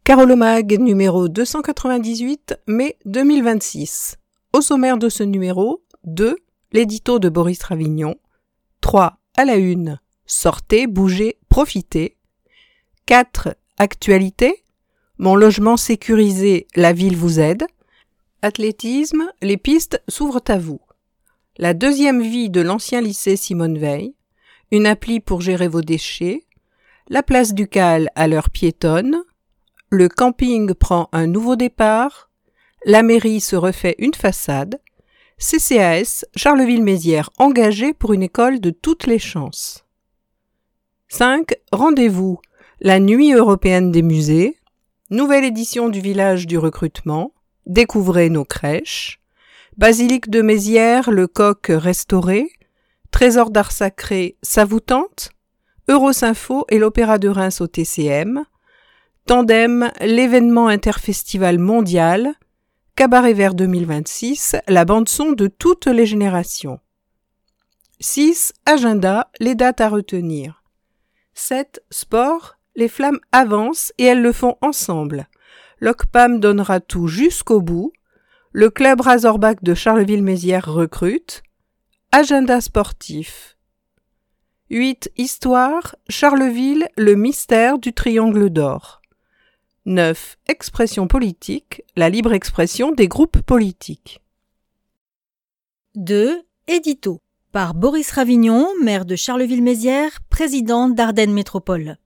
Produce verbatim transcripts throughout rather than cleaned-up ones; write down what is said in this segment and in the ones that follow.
Carolomag numéro deux cent quatre-vingt-dix-huit, mai deux mille vingt-six. Au sommaire de ce numéro, deux. L'édito de Boris Ravignon. trois. À la une. Sortez, bougez, profitez. quatre. Actualité. Mon logement sécurisé, la ville vous aide. Athlétisme, les pistes s'ouvrent à vous. La deuxième vie de l'ancien lycée Simone Veil. Une appli pour gérer vos déchets. La place Ducale à l'heure piétonne. Le camping prend un nouveau départ. La mairie se refait une façade. C C A S, Charleville-Mézières engagé pour une école de toutes les chances. cinq. Rendez-vous. La nuit européenne des musées. Nouvelle édition du village du recrutement. Découvrez nos crèches. Basilique de Mézières, le coq restauré. Trésor d'art sacré, ça vous tente? Eurosinfo et l'Opéra de Reims au T C M. Tandem, l'événement interfestival mondial. Cabaret Vert deux mille vingt-six, la bande-son de toutes les générations. six. Agenda, les dates à retenir. sept. Sport, les flammes avancent et elles le font ensemble. L'Ocpam donnera tout jusqu'au bout. Le club Razorback de Charleville-Mézières recrute. Agenda sportif. huit. Histoire, Charleville, le mystère du triangle d'or. neuf. Expression politique, la libre expression des groupes politiques. deux. Édito, par Boris Ravignon, maire de Charleville-Mézières, président d'Ardennes Métropole.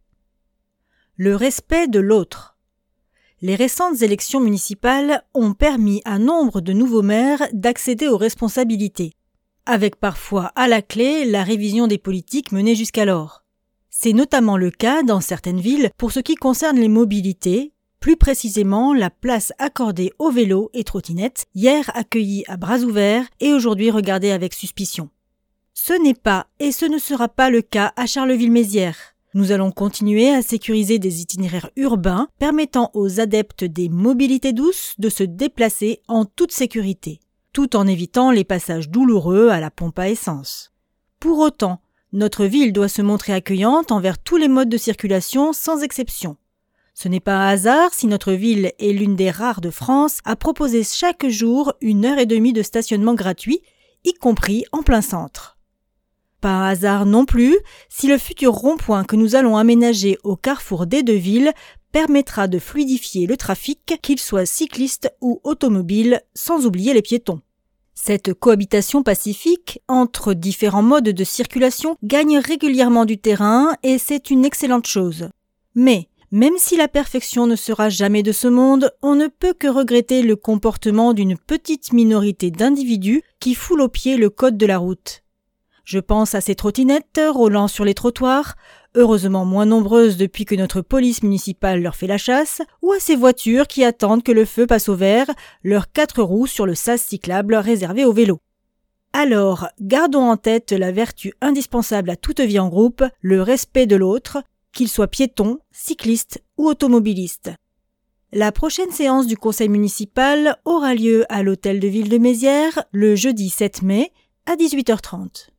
Le respect de l'autre. Les récentes élections municipales ont permis à nombre de nouveaux maires d'accéder aux responsabilités, avec parfois à la clé la révision des politiques menées jusqu'alors. C'est notamment le cas dans certaines villes pour ce qui concerne les mobilités, plus précisément la place accordée aux vélos et trottinettes, hier accueillie à bras ouverts et aujourd'hui regardée avec suspicion. Ce n'est pas et ce ne sera pas le cas à Charleville-Mézières. Nous allons continuer à sécuriser des itinéraires urbains permettant aux adeptes des mobilités douces de se déplacer en toute sécurité, tout en évitant les passages douloureux à la pompe à essence. Pour autant, notre ville doit se montrer accueillante envers tous les modes de circulation sans exception. Ce n'est pas un hasard si notre ville est l'une des rares de France à proposer chaque jour une heure et demie de stationnement gratuit, y compris en plein centre. Pas un hasard non plus si le futur rond-point que nous allons aménager au carrefour des deux villes permettra de fluidifier le trafic, qu'il soit cycliste ou automobile, sans oublier les piétons. Cette cohabitation pacifique entre différents modes de circulation gagne régulièrement du terrain et c'est une excellente chose. Mais, même si la perfection ne sera jamais de ce monde, on ne peut que regretter le comportement d'une petite minorité d'individus qui foulent aux pieds le code de la route. Je pense à ces trottinettes roulant sur les trottoirs, heureusement moins nombreuses depuis que notre police municipale leur fait la chasse, ou à ces voitures qui attendent que le feu passe au vert, leurs quatre roues sur le sas cyclable réservé aux vélos. Alors, gardons en tête la vertu indispensable à toute vie en groupe, le respect de l'autre, qu'il soit piéton, cycliste ou automobiliste. La prochaine séance du conseil municipal aura lieu à l'hôtel de ville de Mézières le jeudi sept mai à dix-huit heures trente.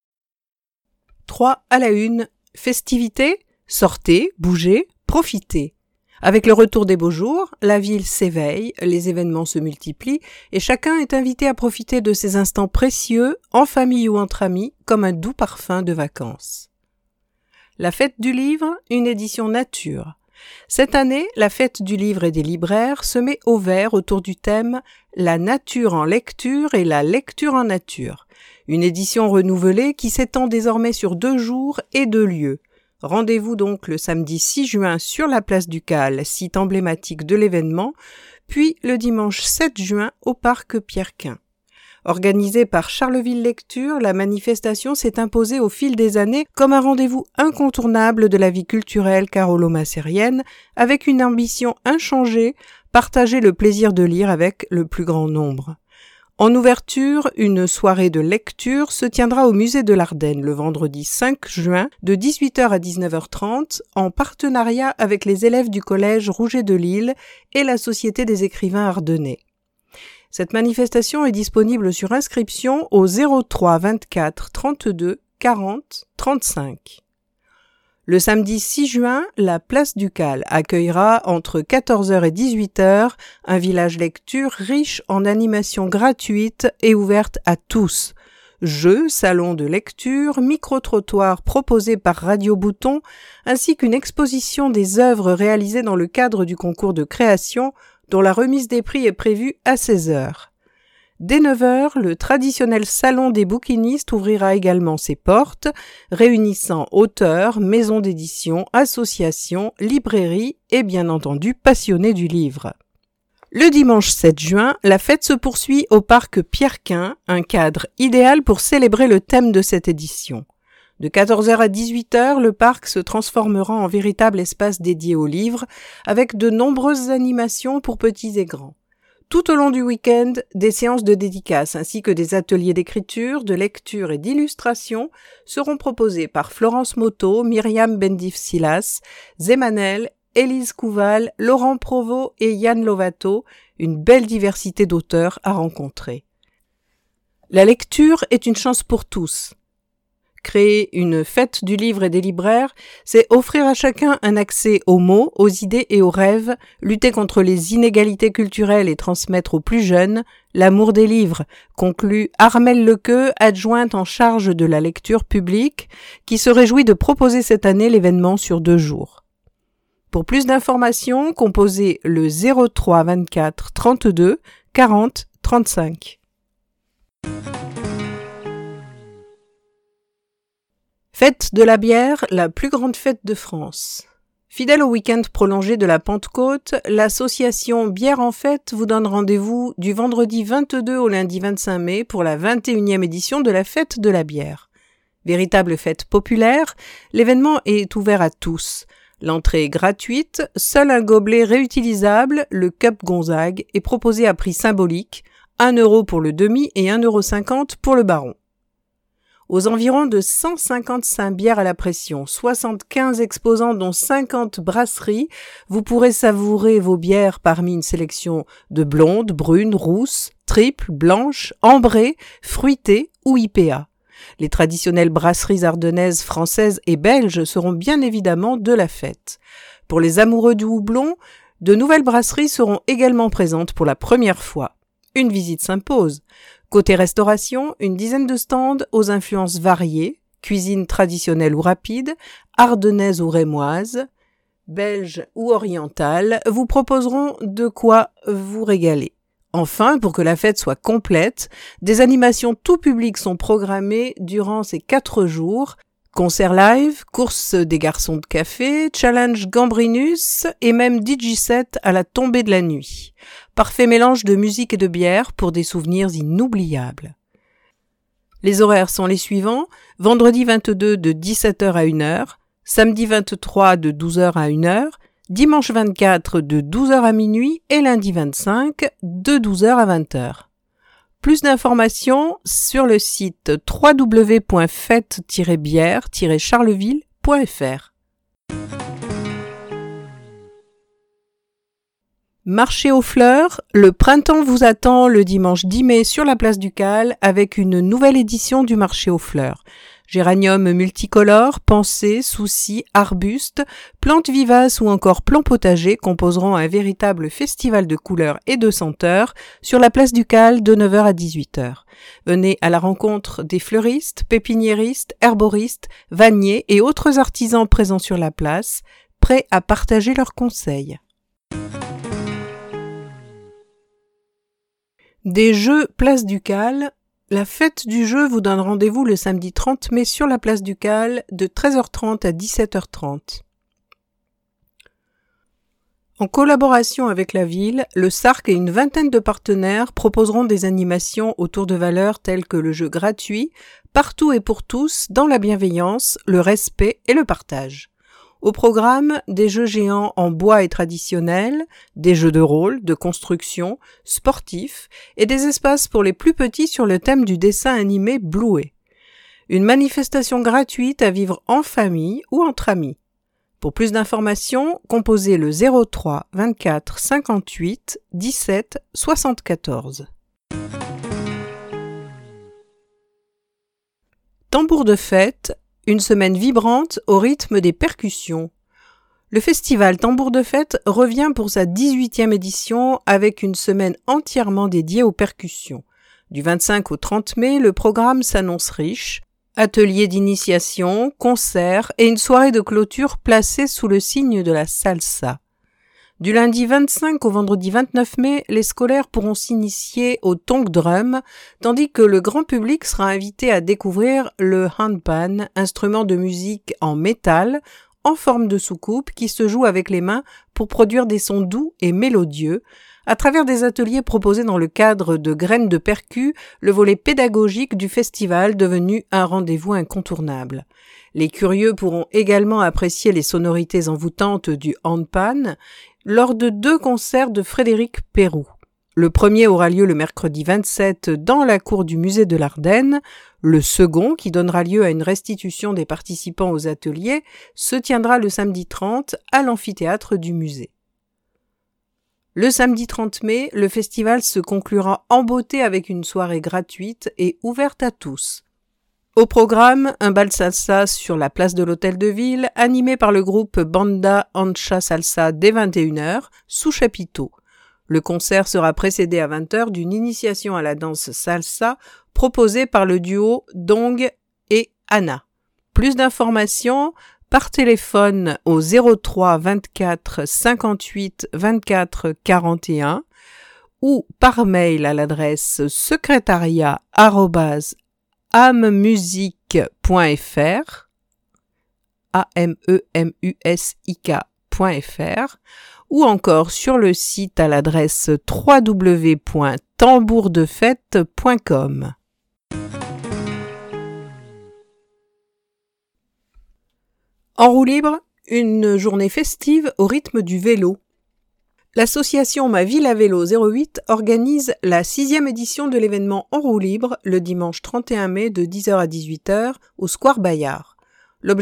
trois. À la une. Festivités, sortez, bougez, profitez. Avec le retour des beaux jours, la ville s'éveille, les événements se multiplient et chacun est invité à profiter de ces instants précieux, en famille ou entre amis, comme un doux parfum de vacances. La fête du livre, une édition nature. Cette année, la fête du livre et des libraires se met au vert autour du thème « La nature en lecture et la lecture en nature ». Une édition renouvelée qui s'étend désormais sur deux jours et deux lieux. Rendez-vous donc le samedi six juin sur la place Ducale, site emblématique de l'événement, puis le dimanche sept juin au parc Pierre-Quint. Organisée par Charleville Lecture, la manifestation s'est imposée au fil des années comme un rendez-vous incontournable de la vie culturelle carolo-macérienne, avec une ambition inchangée, partager le plaisir de lire avec le plus grand nombre. En ouverture, une soirée de lecture se tiendra au musée de l'Ardenne le vendredi cinq juin de dix-huit heures à dix-neuf heures trente en partenariat avec les élèves du collège Rouget de Lille et la Société des écrivains ardennais. Cette manifestation est disponible sur inscription au zéro trois vingt-quatre trente-deux quarante trente-cinq. Le samedi six juin, la place Ducal accueillera entre quatorze heures et dix-huit heures un village lecture riche en animations gratuites et ouvertes à tous. Jeux, salons de lecture, micro-trottoirs proposés par Radio Bouton, ainsi qu'une exposition des œuvres réalisées dans le cadre du concours de création dont la remise des prix est prévue à seize heures. Dès neuf heures, le traditionnel salon des bouquinistes ouvrira également ses portes, réunissant auteurs, maisons d'édition, associations, librairies et bien entendu passionnés du livre. Le dimanche sept juin, la fête se poursuit au parc Pierre-Quin, un cadre idéal pour célébrer le thème de cette édition. De quatorze heures à dix-huit heures, le parc se transformera en véritable espace dédié aux livres, avec de nombreuses animations pour petits et grands. Tout au long du week-end, des séances de dédicaces ainsi que des ateliers d'écriture, de lecture et d'illustration seront proposés par Florence Motto, Myriam Bendif-Silas, Zemanel, Élise Couval, Laurent Provost et Yann Lovato, une belle diversité d'auteurs à rencontrer. La lecture est une chance pour tous. Créer une fête du livre et des libraires, c'est offrir à chacun un accès aux mots, aux idées et aux rêves, lutter contre les inégalités culturelles et transmettre aux plus jeunes l'amour des livres, conclut Armelle Lequeux, adjointe en charge de la lecture publique, qui se réjouit de proposer cette année l'événement sur deux jours. Pour plus d'informations, composez le zéro trois vingt-quatre trente-deux quarante trente-cinq. Fête de la bière, la plus grande fête de France. Fidèle au week-end prolongé de la Pentecôte, l'association Bière en Fête vous donne rendez-vous du vendredi vingt-deux au lundi vingt-cinq mai pour la vingt et unième édition de la Fête de la bière. Véritable fête populaire, l'événement est ouvert à tous. L'entrée est gratuite, seul un gobelet réutilisable, le Cup Gonzague, est proposé à prix symbolique, un euro pour le demi et un euro cinquante pour le baron. Aux environs de cent cinquante-cinq bières à la pression, soixante-quinze exposants dont cinquante brasseries, vous pourrez savourer vos bières parmi une sélection de blondes, brunes, rousses, triples, blanches, ambrées, fruitées ou I P A. Les traditionnelles brasseries ardennaises, françaises et belges seront bien évidemment de la fête. Pour les amoureux du houblon, de nouvelles brasseries seront également présentes pour la première fois. Une visite s'impose. Côté restauration, une dizaine de stands aux influences variées, cuisine traditionnelle ou rapide, ardennaise ou rémoise, belge ou orientale, vous proposeront de quoi vous régaler. Enfin, pour que la fête soit complète, des animations tout public sont programmées durant ces quatre jours. Concerts live, course des garçons de café, challenge Gambrinus et même D J set à la tombée de la nuit. Parfait mélange de musique et de bière pour des souvenirs inoubliables. Les horaires sont les suivants: vendredi vingt-deux de dix-sept heures à une heure, samedi vingt-trois de douze heures à une heure, dimanche vingt-quatre de douze heures à minuit et lundi vingt-cinq de douze heures à vingt heures. Plus d'informations sur le site w w w point fête tiret bière tiret charleville point f r. Marché aux fleurs, le printemps vous attend le dimanche dix mai sur la place Ducal avec une nouvelle édition du marché aux fleurs. Géraniums multicolores, pensées, soucis, arbustes, plantes vivaces ou encore plants potagers composeront un véritable festival de couleurs et de senteurs sur la place Ducal de neuf heures à dix-huit heures. Venez à la rencontre des fleuristes, pépiniéristes, herboristes, vanniers et autres artisans présents sur la place, prêts à partager leurs conseils. Des jeux place Ducal. La fête du jeu vous donne rendez-vous le samedi trente mai sur la place Ducal de treize heures trente à dix-sept heures trente. En collaboration avec la ville, le S A R C et une vingtaine de partenaires proposeront des animations autour de valeurs telles que le jeu gratuit, partout et pour tous, dans la bienveillance, le respect et le partage. Au programme, des jeux géants en bois et traditionnels, des jeux de rôle, de construction, sportifs et des espaces pour les plus petits sur le thème du dessin animé Bluey. Une manifestation gratuite à vivre en famille ou entre amis. Pour plus d'informations, composez le zéro trois vingt-quatre cinquante-huit dix-sept soixante-quatorze. Tambour de fête. une semaine vibrante au rythme des percussions. Le festival Tambour de Fête revient pour sa dix-huitième édition avec une semaine entièrement dédiée aux percussions. Du vingt-cinq au trente mai, le programme s'annonce riche. Ateliers d'initiation, concerts et une soirée de clôture placée sous le signe de la salsa. Du lundi vingt-cinq au vendredi vingt-neuf mai, les scolaires pourront s'initier au tonk drum, tandis que le grand public sera invité à découvrir le handpan, instrument de musique en métal, en forme de soucoupe qui se joue avec les mains pour produire des sons doux et mélodieux, à travers des ateliers proposés dans le cadre de Graines de Percu, le volet pédagogique du festival devenu un rendez-vous incontournable. Les curieux pourront également apprécier les sonorités envoûtantes du handpan lors de deux concerts de Frédéric Pérou. Le premier aura lieu le mercredi vingt-sept dans la cour du musée de l'Ardenne. Le second, qui donnera lieu à une restitution des participants aux ateliers, se tiendra le samedi trente à l'amphithéâtre du musée. Le samedi trente mai, le festival se conclura en beauté avec une soirée gratuite et ouverte à tous. Au programme, un bal salsa sur la place de l'Hôtel de Ville, animé par le groupe Banda Ancha Salsa dès vingt et une heures, sous chapiteau. Le concert sera précédé à vingt heures d'une initiation à la danse salsa proposée par le duo Dong et Anna. Plus d'informations par téléphone au zéro trois vingt-quatre cinquante-huit vingt-quatre quarante et un ou par mail à l'adresse secrétariat arobase amemusique point fr a m e m u s i k point f r ou encore sur le site à l'adresse w w w point tambour de fête point com. En roue libre, une journée festive au rythme du vélo. L'association Ma Ville à Vélo zéro huit organise la sixième édition de l'événement En roue libre le dimanche trente et un mai de dix heures à dix-huit heures au Square Bayard. L'objectif ?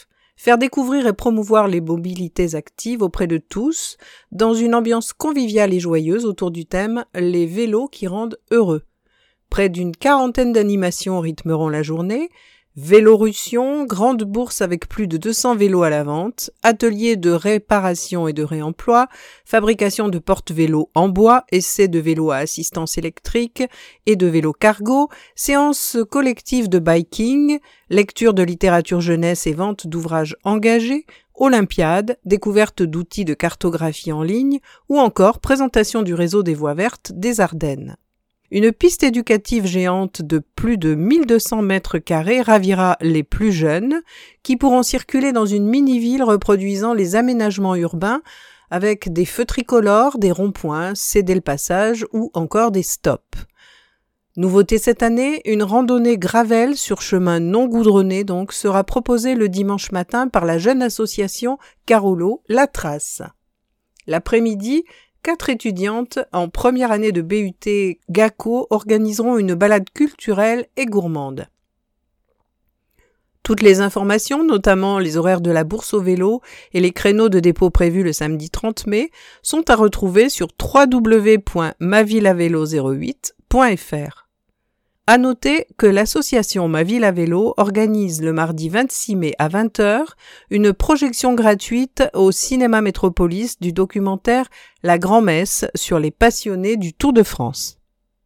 Faire découvrir et promouvoir les mobilités actives auprès de tous dans une ambiance conviviale et joyeuse autour du thème « Les vélos qui rendent heureux ». Près d'une quarantaine d'animations rythmeront la journée. Vélorussion, grande bourse avec plus de deux cents vélos à la vente, atelier de réparation et de réemploi, fabrication de porte-vélos en bois, essai de vélos à assistance électrique et de vélos cargo, séance collective de biking, lecture de littérature jeunesse et vente d'ouvrages engagés, olympiade, découverte d'outils de cartographie en ligne ou encore présentation du réseau des voies vertes des Ardennes. Une piste éducative géante de plus de mille deux cents mètres carrés ravira les plus jeunes qui pourront circuler dans une mini-ville reproduisant les aménagements urbains avec des feux tricolores, des ronds-points, céder le passage ou encore des stops. Nouveauté cette année, une randonnée gravel sur chemin non goudronné donc sera proposée le dimanche matin par la jeune association Carolo La Trace. L'après-midi, quatre étudiantes en première année de B U T GACO organiseront une balade culturelle et gourmande. Toutes les informations, notamment les horaires de la bourse au vélo et les créneaux de dépôt prévus le samedi trente mai, sont à retrouver sur w w w point ma ville à vélo zéro huit point f r. À noter que l'association Ma Ville à Vélo organise le mardi vingt-six mai à vingt heures une projection gratuite au Cinéma Métropolis du documentaire La Grand-Messe sur les passionnés du Tour de France.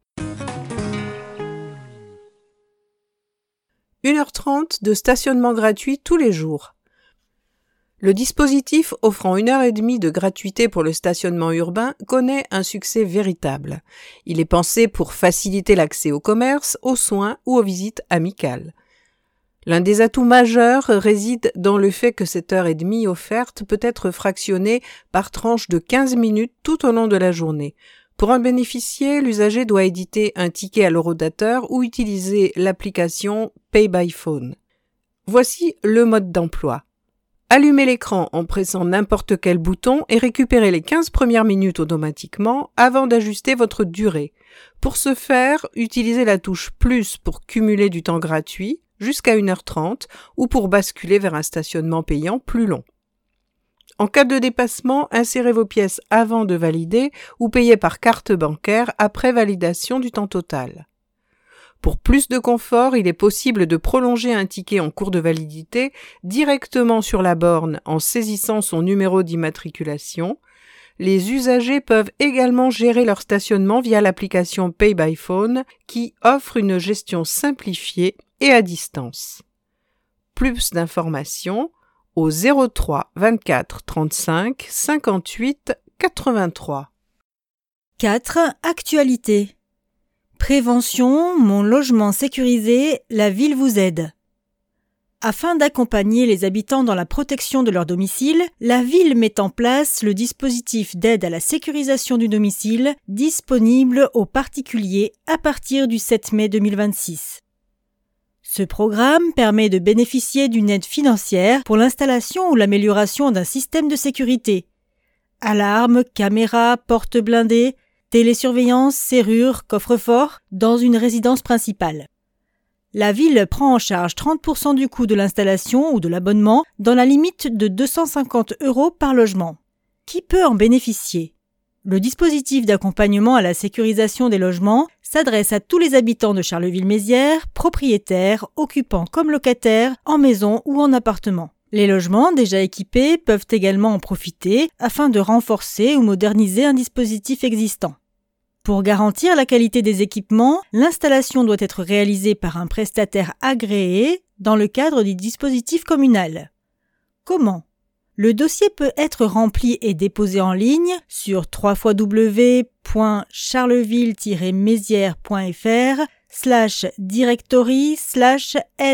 une heure trente de stationnement gratuit tous les jours. Le dispositif offrant une heure et demie de gratuité pour le stationnement urbain connaît un succès véritable. Il est pensé pour faciliter l'accès au commerce, aux soins ou aux visites amicales. L'un des atouts majeurs réside dans le fait que cette heure et demie offerte peut être fractionnée par tranches de quinze minutes tout au long de la journée. Pour en bénéficier, l'usager doit éditer un ticket à l'horodateur ou utiliser l'application Pay by Phone. Voici le mode d'emploi. Allumez l'écran en pressant n'importe quel bouton et récupérez les quinze premières minutes automatiquement avant d'ajuster votre durée. Pour ce faire, utilisez la touche plus pour cumuler du temps gratuit jusqu'à une heure trente ou pour basculer vers un stationnement payant plus long. En cas de dépassement, insérez vos pièces avant de valider ou payez par carte bancaire après validation du temps total. Pour plus de confort, il est possible de prolonger un ticket en cours de validité directement sur la borne en saisissant son numéro d'immatriculation. Les usagers peuvent également gérer leur stationnement via l'application Pay by Phone qui offre une gestion simplifiée et à distance. Plus d'informations au zéro trois vingt-quatre trente-cinq cinquante-huit quatre-vingt-trois. quatre. Actualité. Prévention, mon logement sécurisé, la ville vous aide. Afin d'accompagner les habitants dans la protection de leur domicile, la ville met en place le dispositif d'aide à la sécurisation du domicile disponible aux particuliers à partir du sept mai deux mille vingt-six. Ce programme permet de bénéficier d'une aide financière pour l'installation ou l'amélioration d'un système de sécurité. Alarmes, caméras, portes blindées, télésurveillance, serrure, coffre-fort, dans une résidence principale. La ville prend en charge trente pour cent du coût de l'installation ou de l'abonnement dans la limite de deux cent cinquante euros par logement. Qui peut en bénéficier ? Le dispositif d'accompagnement à la sécurisation des logements s'adresse à tous les habitants de Charleville-Mézières, propriétaires, occupants comme locataires, en maison ou en appartement. Les logements déjà équipés peuvent également en profiter afin de renforcer ou moderniser un dispositif existant. Pour garantir la qualité des équipements, l'installation doit être réalisée par un prestataire agréé dans le cadre du dispositif communal. Comment ? Le dossier peut être rempli et déposé en ligne sur w w w point charleville tiret mézières point f r slash directory slash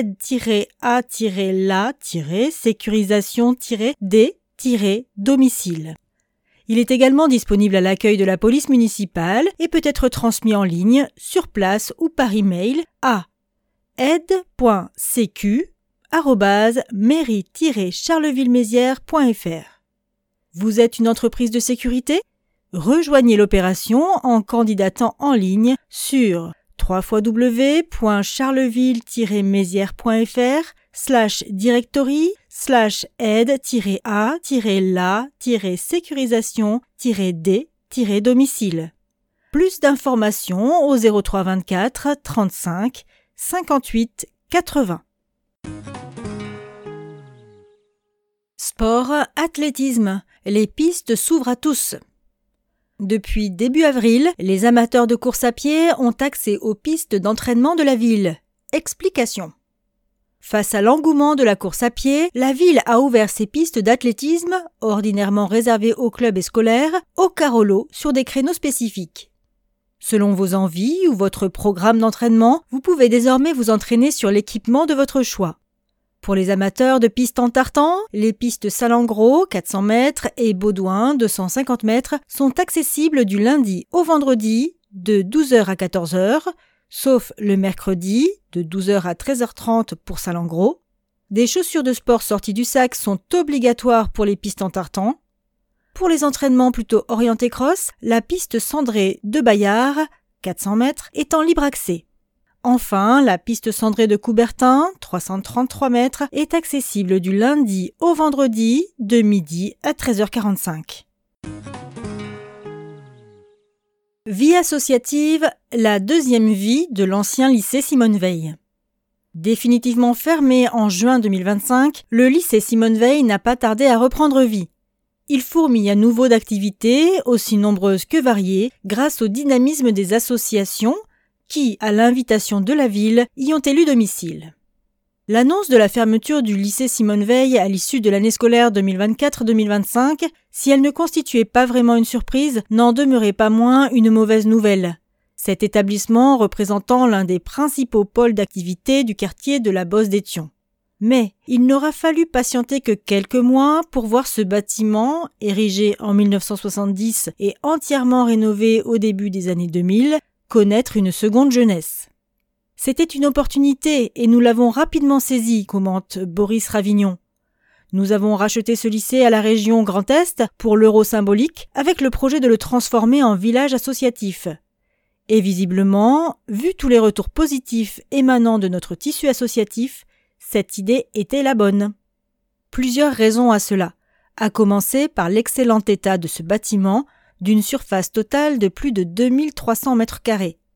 aide-a-la-sécurisation-d-domicile. Il est également disponible à l'accueil de la police municipale et peut être transmis en ligne, sur place ou par email à aide point c q arobase mairie tiret charleville-mézières point f r. Vous êtes une entreprise de sécurité ? Rejoignez l'opération en candidatant en ligne sur w w w point charleville tiret mézières point f r slash directory slash aide-la-sécurisation-d-domicile. Plus d'informations au zéro trois vingt-quatre trente-cinq cinquante-huit quatre-vingts. Sport, athlétisme. Les pistes s'ouvrent à tous. Depuis début avril, les amateurs de course à pied ont accès aux pistes d'entraînement de la ville. Explication. Face à l'engouement de la course à pied, la ville a ouvert ses pistes d'athlétisme, ordinairement réservées aux clubs et scolaires, au carolo sur des créneaux spécifiques. Selon vos envies ou votre programme d'entraînement, vous pouvez désormais vous entraîner sur l'équipement de votre choix. Pour les amateurs de pistes en tartan, les pistes Salengro, quatre cents mètres, et Baudouin, deux cent cinquante mètres, sont accessibles du lundi au vendredi, de douze heures à quatorze heures, sauf le mercredi, de douze heures à treize heures trente pour Salengro. Des chaussures de sport sorties du sac sont obligatoires pour les pistes en tartan. Pour les entraînements plutôt orientés cross, la piste cendrée de Bayard, quatre cents mètres, est en libre accès. Enfin, la piste cendrée de Coubertin, trois cent trente-trois mètres, est accessible du lundi au vendredi, de midi à treize heures quarante-cinq. Vie associative, la deuxième vie de l'ancien lycée Simone Veil. Définitivement fermé en juin deux mille vingt-cinq, le lycée Simone Veil n'a pas tardé à reprendre vie. Il fourmille à nouveau d'activités, aussi nombreuses que variées, grâce au dynamisme des associations qui, à l'invitation de la ville, y ont élu domicile. L'annonce de la fermeture du lycée Simone Veil à l'issue de l'année scolaire deux mille vingt-quatre deux mille vingt-cinq, si elle ne constituait pas vraiment une surprise, n'en demeurait pas moins une mauvaise nouvelle. Cet établissement représentant l'un des principaux pôles d'activité du quartier de la Bosse d'Étion. Mais il n'aura fallu patienter que quelques mois pour voir ce bâtiment, érigé en mille neuf cent soixante-dix et entièrement rénové au début des années deux mille, connaître une seconde jeunesse. C'était une opportunité et nous l'avons rapidement saisie, commente Boris Ravignon. Nous avons racheté ce lycée à la région Grand Est pour l'euro symbolique avec le projet de le transformer en village associatif. Et visiblement, vu tous les retours positifs émanant de notre tissu associatif, cette idée était la bonne. Plusieurs raisons à cela, à commencer par l'excellent état de ce bâtiment, d'une surface totale de plus de deux mille trois cents mètres carrés.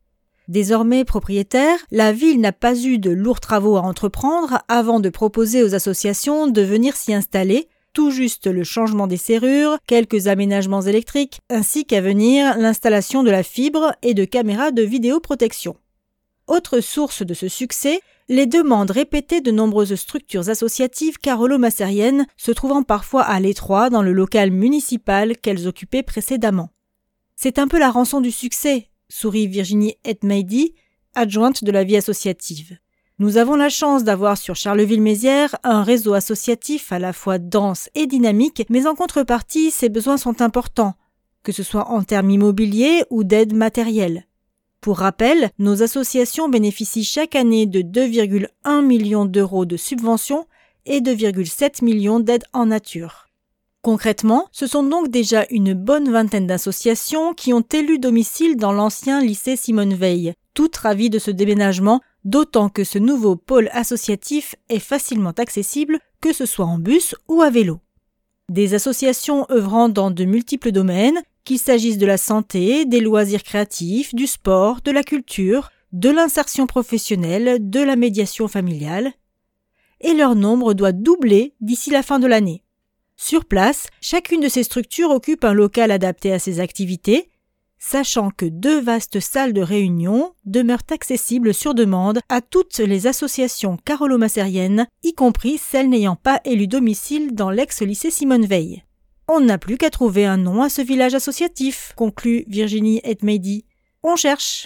Désormais propriétaire, la ville n'a pas eu de lourds travaux à entreprendre avant de proposer aux associations de venir s'y installer, tout juste le changement des serrures, quelques aménagements électriques, ainsi qu'à venir l'installation de la fibre et de caméras de vidéoprotection. Autre source de ce succès, les demandes répétées de nombreuses structures associatives carolo-massériennes se trouvant parfois à l'étroit dans le local municipal qu'elles occupaient précédemment. C'est un peu la rançon du succès, sourit Virginie Etmeidi, adjointe de la vie associative. Nous avons la chance d'avoir sur Charleville-Mézières un réseau associatif à la fois dense et dynamique, mais en contrepartie, ses besoins sont importants, que ce soit en termes immobiliers ou d'aide matérielle. Pour rappel, nos associations bénéficient chaque année de deux virgule un millions d'euros de subventions et deux virgule sept millions d'aides en nature. Concrètement, ce sont donc déjà une bonne vingtaine d'associations qui ont élu domicile dans l'ancien lycée Simone Veil, toutes ravies de ce déménagement, d'autant que ce nouveau pôle associatif est facilement accessible, que ce soit en bus ou à vélo. Des associations œuvrant dans de multiples domaines, qu'il s'agisse de la santé, des loisirs créatifs, du sport, de la culture, de l'insertion professionnelle, de la médiation familiale, et leur nombre doit doubler d'ici la fin de l'année. Sur place, chacune de ces structures occupe un local adapté à ses activités, sachant que deux vastes salles de réunion demeurent accessibles sur demande à toutes les associations carolo-massériennes, y compris celles n'ayant pas élu domicile dans l'ex-lycée Simone Veil. On n'a plus qu'à trouver un nom à ce village associatif, conclut Virginie Etmeidi. On cherche.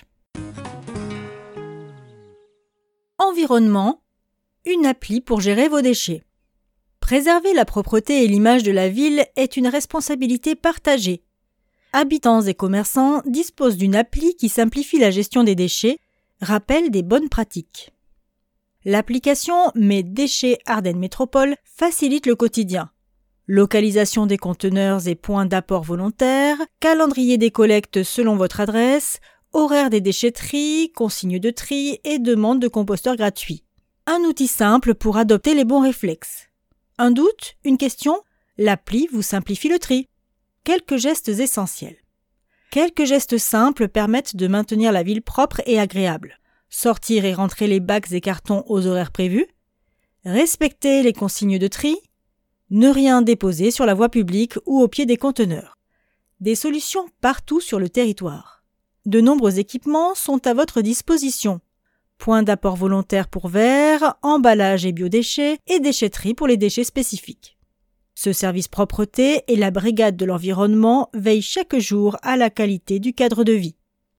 Environnement, une appli pour gérer vos déchets. Préserver la propreté et l'image de la ville est une responsabilité partagée. Habitants et commerçants disposent d'une appli qui simplifie la gestion des déchets, rappelle des bonnes pratiques. L'application Mes déchets Ardennes Métropole facilite le quotidien. Localisation des conteneurs et points d'apport volontaires, calendrier des collectes selon votre adresse, horaire des déchetteries, consignes de tri et demande de composteurs gratuits. Un outil simple pour adopter les bons réflexes. Un doute? Une question? L'appli vous simplifie le tri. Quelques gestes essentiels. Quelques gestes simples permettent de maintenir la ville propre et agréable. Sortir et rentrer les bacs et cartons aux horaires prévus. Respecter les consignes de tri. Ne rien déposer sur la voie publique ou au pied des conteneurs. Des solutions partout sur le territoire. De nombreux équipements sont à votre disposition. Points d'apport volontaire pour verre, emballage et biodéchets et déchetterie pour les déchets spécifiques. Ce service propreté et la brigade de l'environnement veillent chaque jour à la qualité du cadre de vie.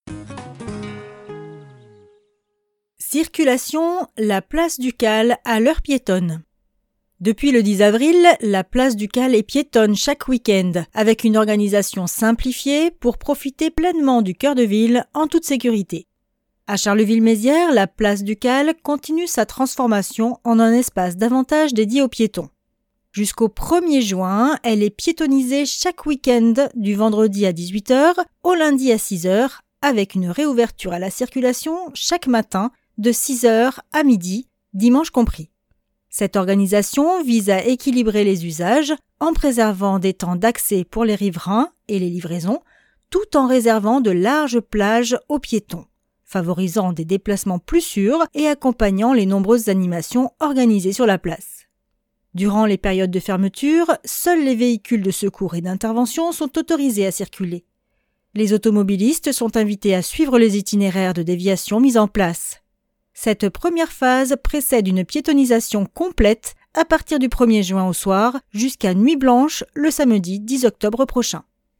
Circulation, la place du Cal à l'heure piétonne. Depuis le dix avril, la place du Cal est piétonne chaque week-end, avec une organisation simplifiée pour profiter pleinement du cœur de ville en toute sécurité. À Charleville-Mézières, la place du Cal continue sa transformation en un espace davantage dédié aux piétons. Jusqu'au premier juin, elle est piétonnisée chaque week-end du vendredi à dix-huit heures au lundi à six heures, avec une réouverture à la circulation chaque matin de six heures à midi, dimanche compris. Cette organisation vise à équilibrer les usages en préservant des temps d'accès pour les riverains et les livraisons, tout en réservant de larges plages aux piétons, favorisant des déplacements plus sûrs et accompagnant les nombreuses animations organisées sur la place. Durant les périodes de fermeture, seuls les véhicules de secours et d'intervention sont autorisés à circuler. Les automobilistes sont invités à suivre les itinéraires de déviation mis en place. Cette première phase précède une piétonnisation complète à partir du premier juin au soir jusqu'à nuit blanche le samedi dix octobre prochain.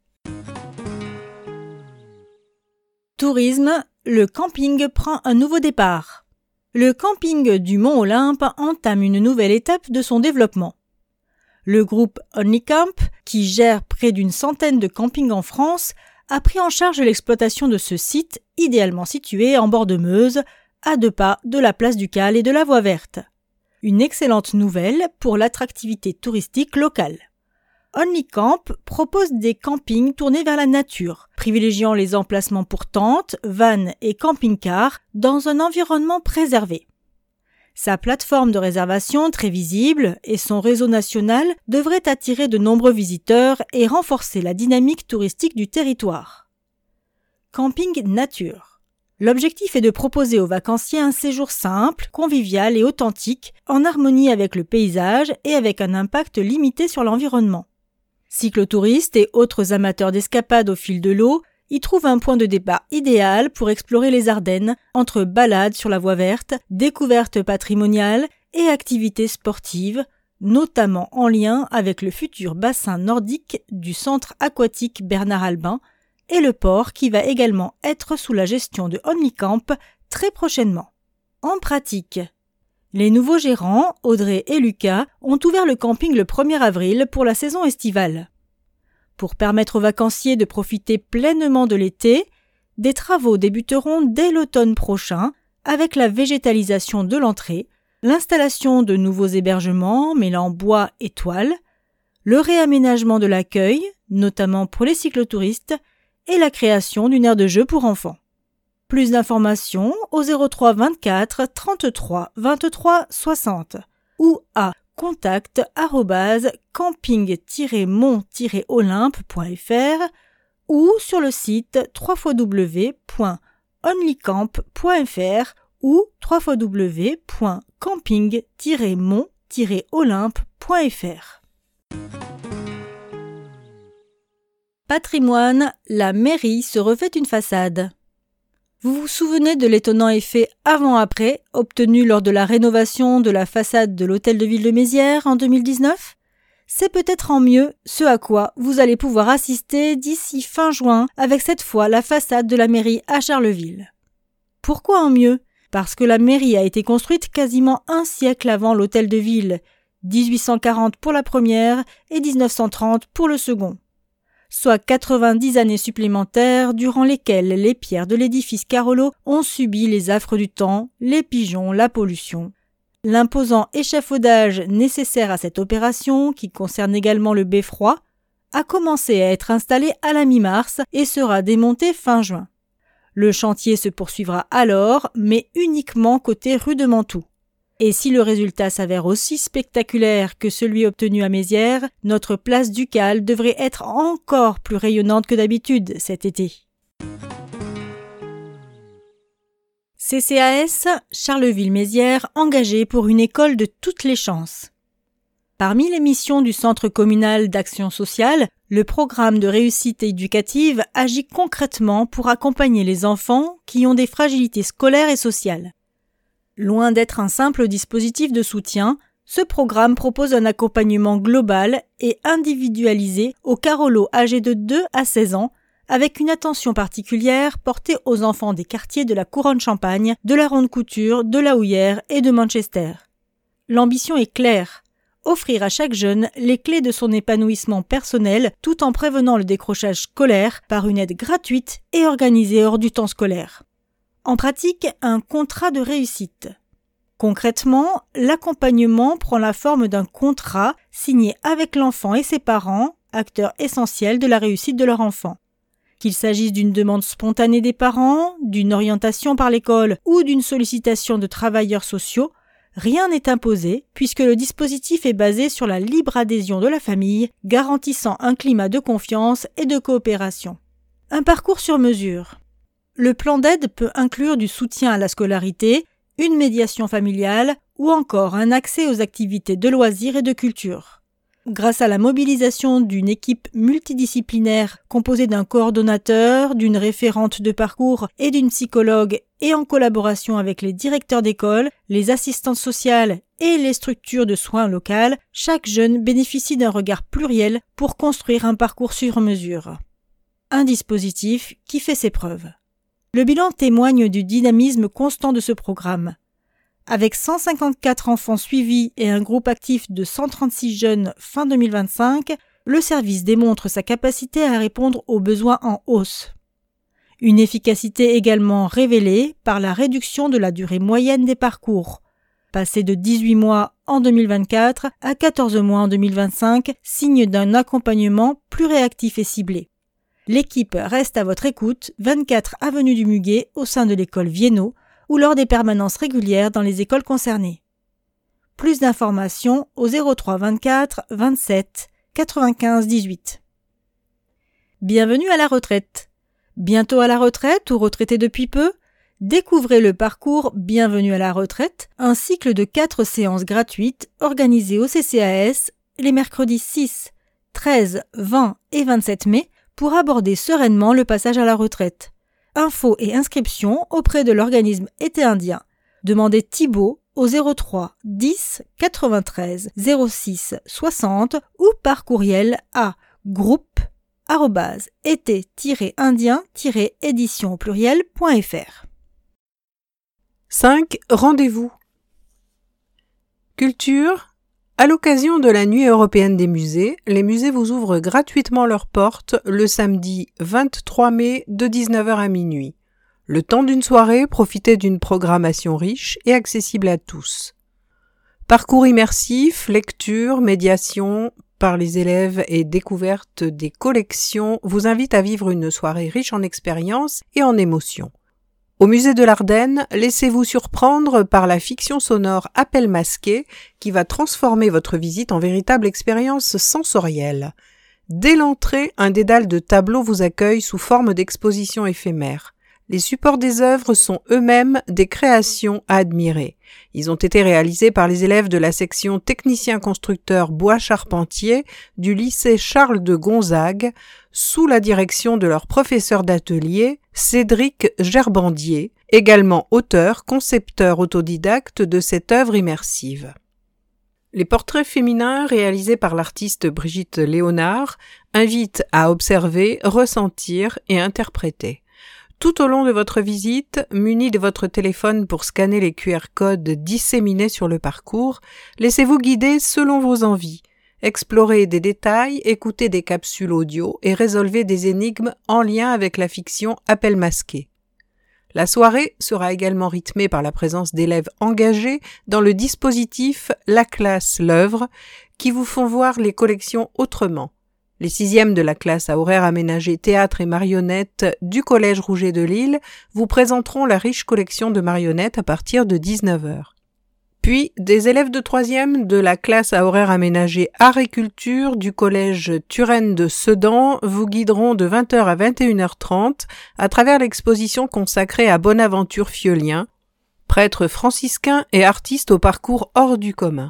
Tourisme, le camping prend un nouveau départ. Le camping du Mont-Olympe entame une nouvelle étape de son développement. Le groupe OnlyCamp, qui gère près d'une centaine de campings en France, a pris en charge l'exploitation de ce site idéalement situé en bord de Meuse, à deux pas de la place du Cal et de la Voie Verte. Une excellente nouvelle pour l'attractivité touristique locale. OnlyCamp propose des campings tournés vers la nature, privilégiant les emplacements pour tentes, vannes et camping-cars dans un environnement préservé. Sa plateforme de réservation très visible et son réseau national devraient attirer de nombreux visiteurs et renforcer la dynamique touristique du territoire. Camping nature. L'objectif est de proposer aux vacanciers un séjour simple, convivial et authentique, en harmonie avec le paysage et avec un impact limité sur l'environnement. Cyclotouristes et autres amateurs d'escapades au fil de l'eau y trouvent un point de départ idéal pour explorer les Ardennes entre balades sur la voie verte, découvertes patrimoniales et activités sportives, notamment en lien avec le futur bassin nordique du centre aquatique Bernard Albin et le port qui va également être sous la gestion de Only Camp très prochainement. En pratique, les nouveaux gérants, Audrey et Lucas, ont ouvert le camping le premier avril pour la saison estivale. Pour permettre aux vacanciers de profiter pleinement de l'été, des travaux débuteront dès l'automne prochain avec la végétalisation de l'entrée, l'installation de nouveaux hébergements mêlant bois et toile, le réaménagement de l'accueil, notamment pour les cyclotouristes, et la création d'une aire de jeu pour enfants. Plus d'informations au zéro trois vingt-quatre trente-trois vingt-trois soixante ou à contact arobase camping tiret mont tiret olympe point f r ou sur le site w w w point onlycamp point f r ou w w w point camping tiret mont tiret olympe point f r. Patrimoine, la mairie se refait une façade. Vous vous souvenez de l'étonnant effet avant-après obtenu lors de la rénovation de la façade de l'hôtel de ville de Mézières en deux mille dix-neuf ? C'est peut-être en mieux ce à quoi vous allez pouvoir assister d'ici fin juin avec cette fois la façade de la mairie à Charleville. Pourquoi en mieux ? Parce que la mairie a été construite quasiment un siècle avant l'hôtel de ville, dix-huit cent quarante pour la première et dix-neuf cent trente pour le second. Soit quatre-vingt-dix années supplémentaires durant lesquelles les pierres de l'édifice Carolo ont subi les affres du temps, les pigeons, la pollution. L'imposant échafaudage nécessaire à cette opération, qui concerne également le beffroi, a commencé à être installé à la mi-mars et sera démonté fin juin. Le chantier se poursuivra alors, mais uniquement côté rue de Mantoue. Et si le résultat s'avère aussi spectaculaire que celui obtenu à Mézières, notre place ducale devrait être encore plus rayonnante que d'habitude cet été. C C A S Charleville-Mézières engagé pour une école de toutes les chances. Parmi les missions du Centre communal d'action sociale, le programme de réussite éducative agit concrètement pour accompagner les enfants qui ont des fragilités scolaires et sociales. Loin d'être un simple dispositif de soutien, ce programme propose un accompagnement global et individualisé aux Carolos âgés de deux à seize ans, avec une attention particulière portée aux enfants des quartiers de la Couronne-Champagne, de la Ronde-Couture, de la Houillère et de Manchester. L'ambition est claire, offrir à chaque jeune les clés de son épanouissement personnel tout en prévenant le décrochage scolaire par une aide gratuite et organisée hors du temps scolaire. En pratique, un contrat de réussite. Concrètement, l'accompagnement prend la forme d'un contrat signé avec l'enfant et ses parents, acteurs essentiels de la réussite de leur enfant. Qu'il s'agisse d'une demande spontanée des parents, d'une orientation par l'école ou d'une sollicitation de travailleurs sociaux, rien n'est imposé puisque le dispositif est basé sur la libre adhésion de la famille, garantissant un climat de confiance et de coopération. Un parcours sur mesure. Le plan d'aide peut inclure du soutien à la scolarité, une médiation familiale ou encore un accès aux activités de loisirs et de culture. Grâce à la mobilisation d'une équipe multidisciplinaire composée d'un coordonnateur, d'une référente de parcours et d'une psychologue et en collaboration avec les directeurs d'école, les assistantes sociales et les structures de soins locales, chaque jeune bénéficie d'un regard pluriel pour construire un parcours sur mesure. Un dispositif qui fait ses preuves. Le bilan témoigne du dynamisme constant de ce programme. Avec cent cinquante-quatre enfants suivis et un groupe actif de cent trente-six jeunes fin deux mille vingt-cinq, le service démontre sa capacité à répondre aux besoins en hausse. Une efficacité également révélée par la réduction de la durée moyenne des parcours, passée de dix-huit mois en deux mille vingt-quatre à quatorze mois en deux mille vingt-cinq, signe d'un accompagnement plus réactif et ciblé. L'équipe reste à votre écoute vingt-quatre avenue du Muguet au sein de l'école Viennot ou lors des permanences régulières dans les écoles concernées. Plus d'informations au zéro trois vingt-quatre vingt-sept quatre-vingt-quinze dix-huit. Bienvenue à la retraite. Bientôt à la retraite ou retraité depuis peu ? Découvrez le parcours Bienvenue à la retraite, un cycle de quatre séances gratuites organisées au C C A S les mercredis six, treize, vingt et vingt-sept mai pour aborder sereinement le passage à la retraite. Infos et inscriptions auprès de l'organisme Été Indien. Demandez Thibaut au zéro trois dix quatre-vingt-treize zéro six soixante ou par courriel à groupe arobase été-indien-édition au pluriel point fr. cinq. Rendez-vous. Culture. À l'occasion de la Nuit européenne des musées, les musées vous ouvrent gratuitement leurs portes le samedi vingt-trois mai de dix-neuf heures à minuit. Le temps d'une soirée, profitez d'une programmation riche et accessible à tous. Parcours immersif, lecture, médiation par les élèves et découverte des collections vous invitent à vivre une soirée riche en expériences et en émotions. Au musée de l'Ardenne, laissez-vous surprendre par la fiction sonore Appel masqué qui va transformer votre visite en véritable expérience sensorielle. Dès l'entrée, un dédale de tableaux vous accueille sous forme d'exposition éphémère. Les supports des œuvres sont eux-mêmes des créations à admirer. Ils ont été réalisés par les élèves de la section technicien-constructeur bois charpentier du lycée Charles de Gonzague, sous la direction de leur professeur d'atelier, Cédric Gerbandier, également auteur, concepteur autodidacte de cette œuvre immersive. Les portraits féminins réalisés par l'artiste Brigitte Léonard invitent à observer, ressentir et interpréter. Tout au long de votre visite, muni de votre téléphone pour scanner les Q R codes disséminés sur le parcours, laissez-vous guider selon vos envies. Explorez des détails, écoutez des capsules audio et résolvez des énigmes en lien avec la fiction Appel masqué. La soirée sera également rythmée par la présence d'élèves engagés dans le dispositif La classe l'œuvre qui vous font voir les collections autrement. Les sixièmes de la classe à horaire aménagé théâtre et marionnettes du Collège Rouget de Lille vous présenteront la riche collection de marionnettes à partir de dix-neuf heures. Puis, des élèves de troisième de la classe à horaire aménagé Art et Culture du Collège Turenne de Sedan vous guideront de vingt heures à vingt et une heures trente à travers l'exposition consacrée à Bonaventure Fiolien, prêtre franciscain et artiste au parcours hors du commun.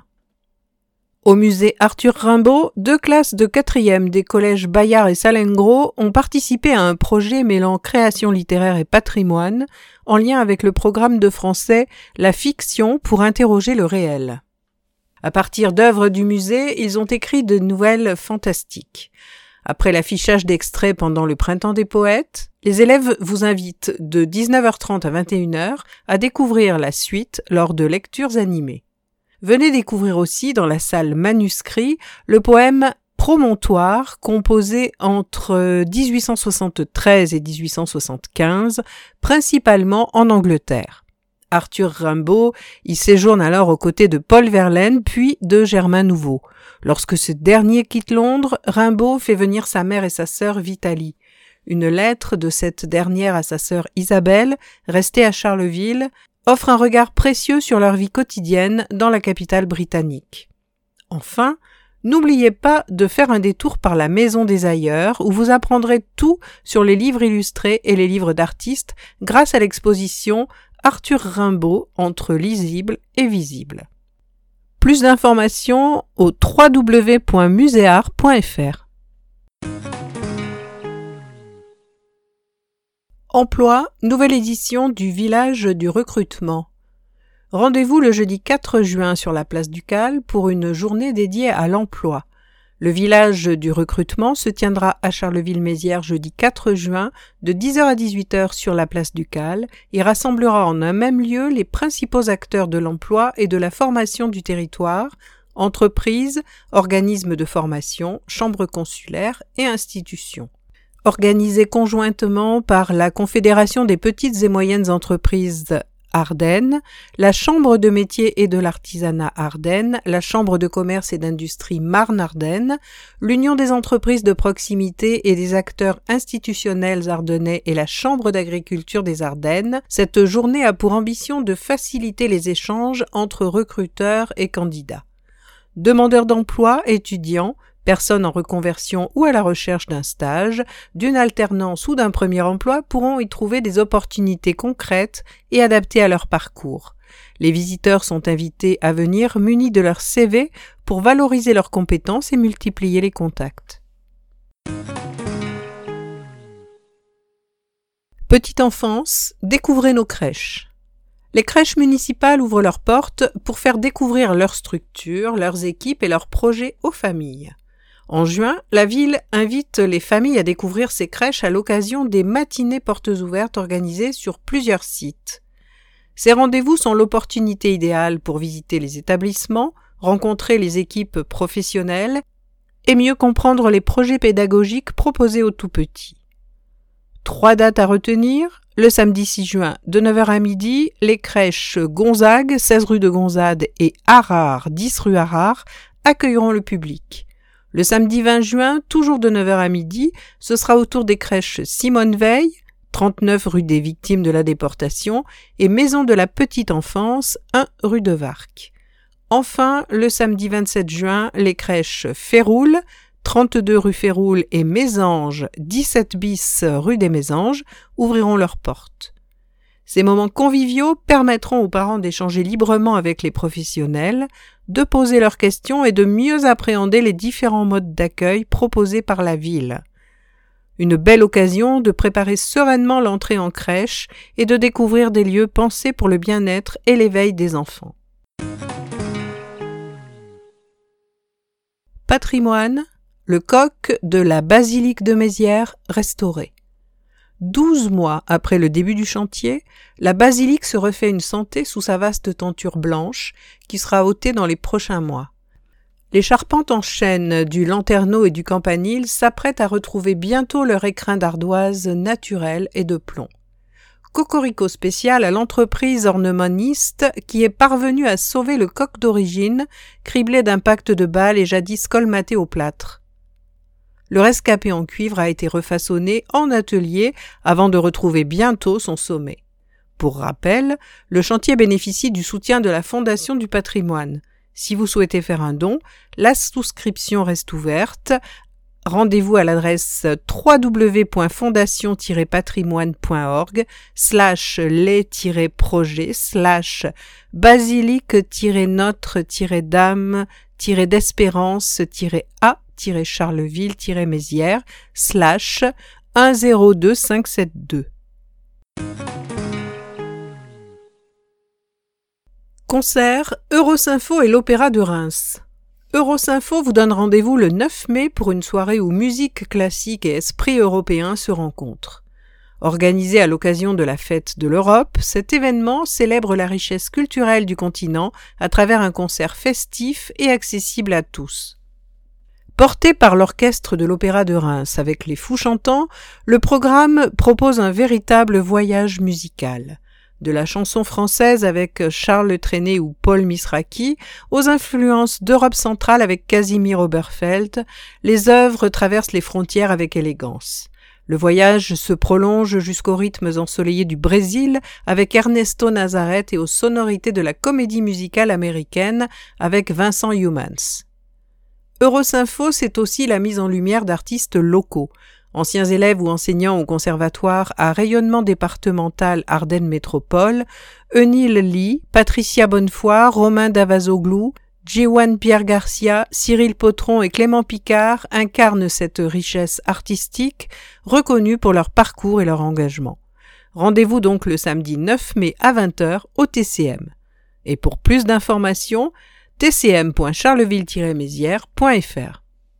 Au musée Arthur Rimbaud, deux classes de quatrième des collèges Bayard et Salengro ont participé à un projet mêlant création littéraire et patrimoine en lien avec le programme de français La fiction pour interroger le réel. À partir d'œuvres du musée, ils ont écrit de nouvelles fantastiques. Après l'affichage d'extraits pendant le Printemps des poètes, les élèves vous invitent de dix-neuf heures trente à vingt et une heures à découvrir la suite lors de lectures animées. Venez découvrir aussi dans la salle manuscrit le poème Promontoire, composé entre dix-huit cent soixante-treize et dix-huit cent soixante-quinze, principalement en Angleterre. Arthur Rimbaud y séjourne alors aux côtés de Paul Verlaine puis de Germain Nouveau. Lorsque ce dernier quitte Londres, Rimbaud fait venir sa mère et sa sœur Vitalie. Une lettre de cette dernière à sa sœur Isabelle, restée à Charleville, offre un regard précieux sur leur vie quotidienne dans la capitale britannique. Enfin, n'oubliez pas de faire un détour par la Maison des Ailleurs où vous apprendrez tout sur les livres illustrés et les livres d'artistes grâce à l'exposition Arthur Rimbaud entre lisible et visible. Plus d'informations au w w w point muséart point f r. Emploi, nouvelle édition du Village du recrutement. Rendez-vous le jeudi quatre juin sur la place Ducal pour une journée dédiée à l'emploi. Le Village du recrutement se tiendra à Charleville-Mézières jeudi quatre juin de dix heures à dix-huit heures sur la place Ducal et rassemblera en un même lieu les principaux acteurs de l'emploi et de la formation du territoire, entreprises, organismes de formation, chambres consulaires et institutions. Organisé conjointement par la Confédération des petites et moyennes entreprises Ardennes, la Chambre de métiers et de l'artisanat Ardennes, la Chambre de commerce et d'industrie Marne-Ardennes, l'Union des entreprises de proximité et des acteurs institutionnels ardennais et la Chambre d'agriculture des Ardennes, cette journée a pour ambition de faciliter les échanges entre recruteurs et candidats. Demandeurs d'emploi, étudiants, Personnes en reconversion ou à la recherche d'un stage, d'une alternance ou d'un premier emploi pourront y trouver des opportunités concrètes et adaptées à leur parcours. Les visiteurs sont invités à venir munis de leur C V pour valoriser leurs compétences et multiplier les contacts. Petite enfance, découvrez nos crèches. Les crèches municipales ouvrent leurs portes pour faire découvrir leur structure, leurs équipes et leurs projets aux familles. En juin, la ville invite les familles à découvrir ces crèches à l'occasion des matinées portes ouvertes organisées sur plusieurs sites. Ces rendez-vous sont l'opportunité idéale pour visiter les établissements, rencontrer les équipes professionnelles et mieux comprendre les projets pédagogiques proposés aux tout-petits. Trois dates à retenir. Le samedi six juin, de neuf heures à midi, les crèches Gonzague, seize rue de Gonzade, et Harard, dix rue Harard, accueilleront le public. Le samedi vingt juin, toujours de neuf heures à midi, ce sera au tour des crèches Simone Veil, trente-neuf rue des Victimes de la Déportation, et Maison de la Petite Enfance, un rue de Varques. Enfin, le samedi vingt-sept juin, les crèches Féroul, trente-deux rue Féroul et Mésanges, dix-sept bis rue des Mésanges, ouvriront leurs portes. Ces moments conviviaux permettront aux parents d'échanger librement avec les professionnels, de poser leurs questions et de mieux appréhender les différents modes d'accueil proposés par la ville. Une belle occasion de préparer sereinement l'entrée en crèche et de découvrir des lieux pensés pour le bien-être et l'éveil des enfants. Patrimoine, le coq de la basilique de Mézières restauré. Douze mois après le début du chantier, la basilique se refait une santé sous sa vaste tenture blanche qui sera ôtée dans les prochains mois. Les charpentes en chêne du lanterneau et du campanile s'apprêtent à retrouver bientôt leur écrin d'ardoise naturel et de plomb. Cocorico spécial à l'entreprise ornemaniste qui est parvenue à sauver le coq d'origine, criblé d'impacts de balles et jadis colmaté au plâtre. Le rescapé en cuivre a été refaçonné en atelier avant de retrouver bientôt son sommet. Pour rappel, le chantier bénéficie du soutien de la Fondation du patrimoine. Si vous souhaitez faire un don, la souscription reste ouverte. Rendez-vous à l'adresse w w w point fondation tiret patrimoine point org slash les-projets slash basilique-notre-dame-d'espérance-a-charleville-mézières slash un zéro deux cinq sept deux. Concert Eurosympho et l'Opéra de Reims. Eurosympho vous donne rendez-vous le neuf mai pour une soirée où musique classique et esprit européen se rencontrent. Organisé à l'occasion de la Fête de l'Europe, cet événement célèbre la richesse culturelle du continent à travers un concert festif et accessible à tous. Porté par l'orchestre de l'Opéra de Reims avec les Fous Chantants, le programme propose un véritable voyage musical. De la chanson française avec Charles Trenet ou Paul Misraki, aux influences d'Europe centrale avec Casimir Oberfeld, les œuvres traversent les frontières avec élégance. Le voyage se prolonge jusqu'aux rythmes ensoleillés du Brésil avec Ernesto Nazareth et aux sonorités de la comédie musicale américaine avec Vincent Youmans. Eurosympho, c'est aussi la mise en lumière d'artistes locaux. Anciens élèves ou enseignants au conservatoire à rayonnement départemental Ardennes Métropole, Eunil Lee, Patricia Bonnefoy, Romain Davazoglou, Jiwan Pierre Garcia, Cyril Potron et Clément Picard incarnent cette richesse artistique reconnue pour leur parcours et leur engagement. Rendez-vous donc le samedi neuf mai à vingt heures au T C M. Et pour plus d'informations, t c m point charleville tiret mézières point f r.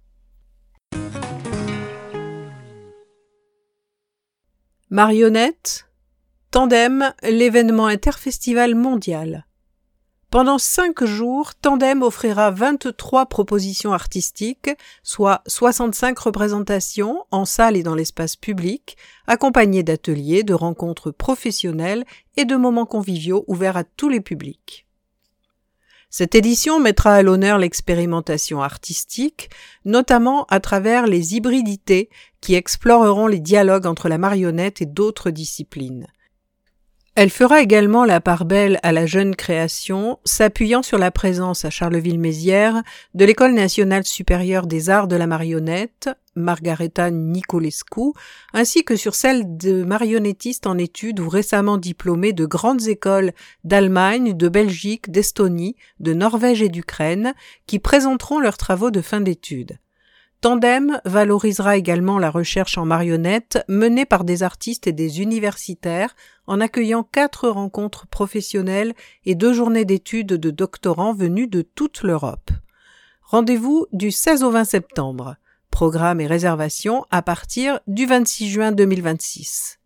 Marionnettes, Tandem, l'événement interfestival mondial. Pendant cinq jours, Tandem offrira vingt-trois propositions artistiques, soit soixante-cinq représentations en salle et dans l'espace public, accompagnées d'ateliers, de rencontres professionnelles et de moments conviviaux ouverts à tous les publics. Cette édition mettra à l'honneur l'expérimentation artistique, notamment à travers les hybridités qui exploreront les dialogues entre la marionnette et d'autres disciplines. Elle fera également la part belle à la jeune création, s'appuyant sur la présence à Charleville-Mézières de l'École nationale supérieure des arts de la marionnette, Margareta Nicolescu, ainsi que sur celle de marionnettistes en études ou récemment diplômés de grandes écoles d'Allemagne, de Belgique, d'Estonie, de Norvège et d'Ukraine, qui présenteront leurs travaux de fin d'études. Tandem valorisera également la recherche en marionnette menée par des artistes et des universitaires en accueillant quatre rencontres professionnelles et deux journées d'études de doctorants venus de toute l'Europe. Rendez-vous du seize au vingt septembre. Programme et réservation à partir du vingt-six juin deux mille vingt-six.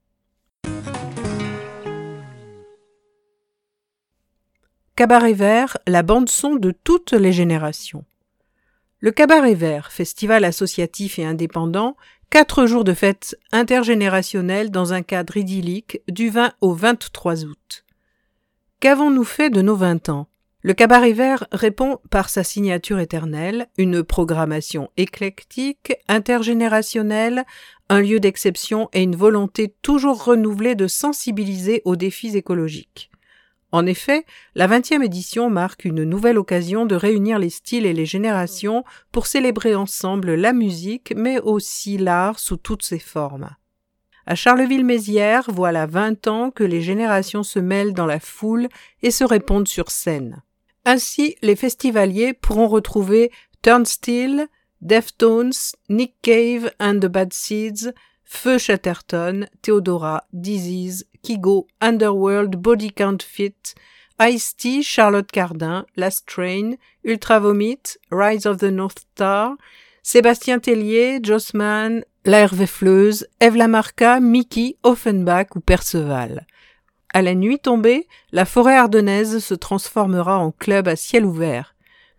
Cabaret Vert, la bande-son de toutes les générations. Le Cabaret Vert, festival associatif et indépendant, quatre jours de fête intergénérationnelle dans un cadre idyllique du vingt au vingt-trois août. Qu'avons-nous fait de nos vingt ans? Le Cabaret Vert répond par sa signature éternelle, une programmation éclectique, intergénérationnelle, un lieu d'exception et une volonté toujours renouvelée de sensibiliser aux défis écologiques. En effet, la vingtième édition marque une nouvelle occasion de réunir les styles et les générations pour célébrer ensemble la musique, mais aussi l'art sous toutes ses formes. À Charleville-Mézières, voilà vingt ans que les générations se mêlent dans la foule et se répondent sur scène. Ainsi, les festivaliers pourront retrouver Turnstile, Deftones, Nick Cave and the Bad Seeds, Feu Chatterton, Theodora, Disease, Kygo, Underworld, Body Count Fit, Ice-T, Charlotte Cardin, Last Train, Ultra Vomit, Rise of the North Star, Sébastien Tellier, Jossman, La Hervé Fleuse, Eve Lamarca, Mickey, Offenbach ou Perceval. À la nuit tombée, la forêt ardennaise se transformera en club à ciel ouvert.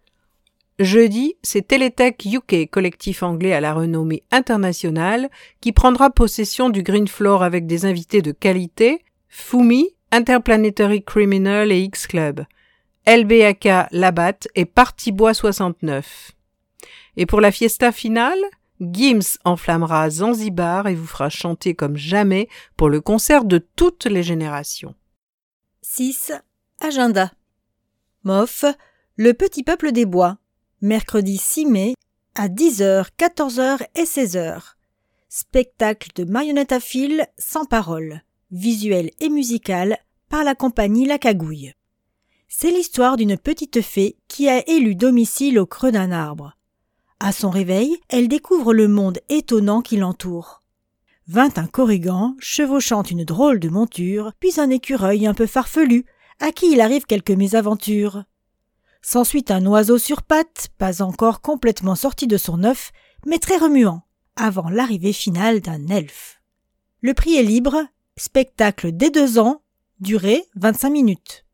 Jeudi, c'est Teletech U K, collectif anglais à la renommée internationale, qui prendra possession du Green Floor avec des invités de qualité, Fumi, Interplanetary Criminal et X-Club, L B A K Labat et Party Bois soixante-neuf. Et pour la fiesta finale, Gims enflammera Zanzibar et vous fera chanter comme jamais pour le concert de toutes les générations. six. Agenda. M O F, le petit peuple des bois. Mercredi six mai, à dix heures, quatorze heures et seize heures. Spectacle de marionnettes à fil sans parole, visuel et musical par la compagnie La Cagouille. C'est l'histoire d'une petite fée qui a élu domicile au creux d'un arbre. À son réveil, elle découvre le monde étonnant qui l'entoure. Vint un corrigan, chevauchant une drôle de monture, puis un écureuil un peu farfelu, à qui il arrive quelques mésaventures. S'ensuit un oiseau sur pattes, pas encore complètement sorti de son œuf, mais très remuant, avant l'arrivée finale d'un elfe. Le prix est libre, spectacle dès deux ans, durée vingt-cinq minutes.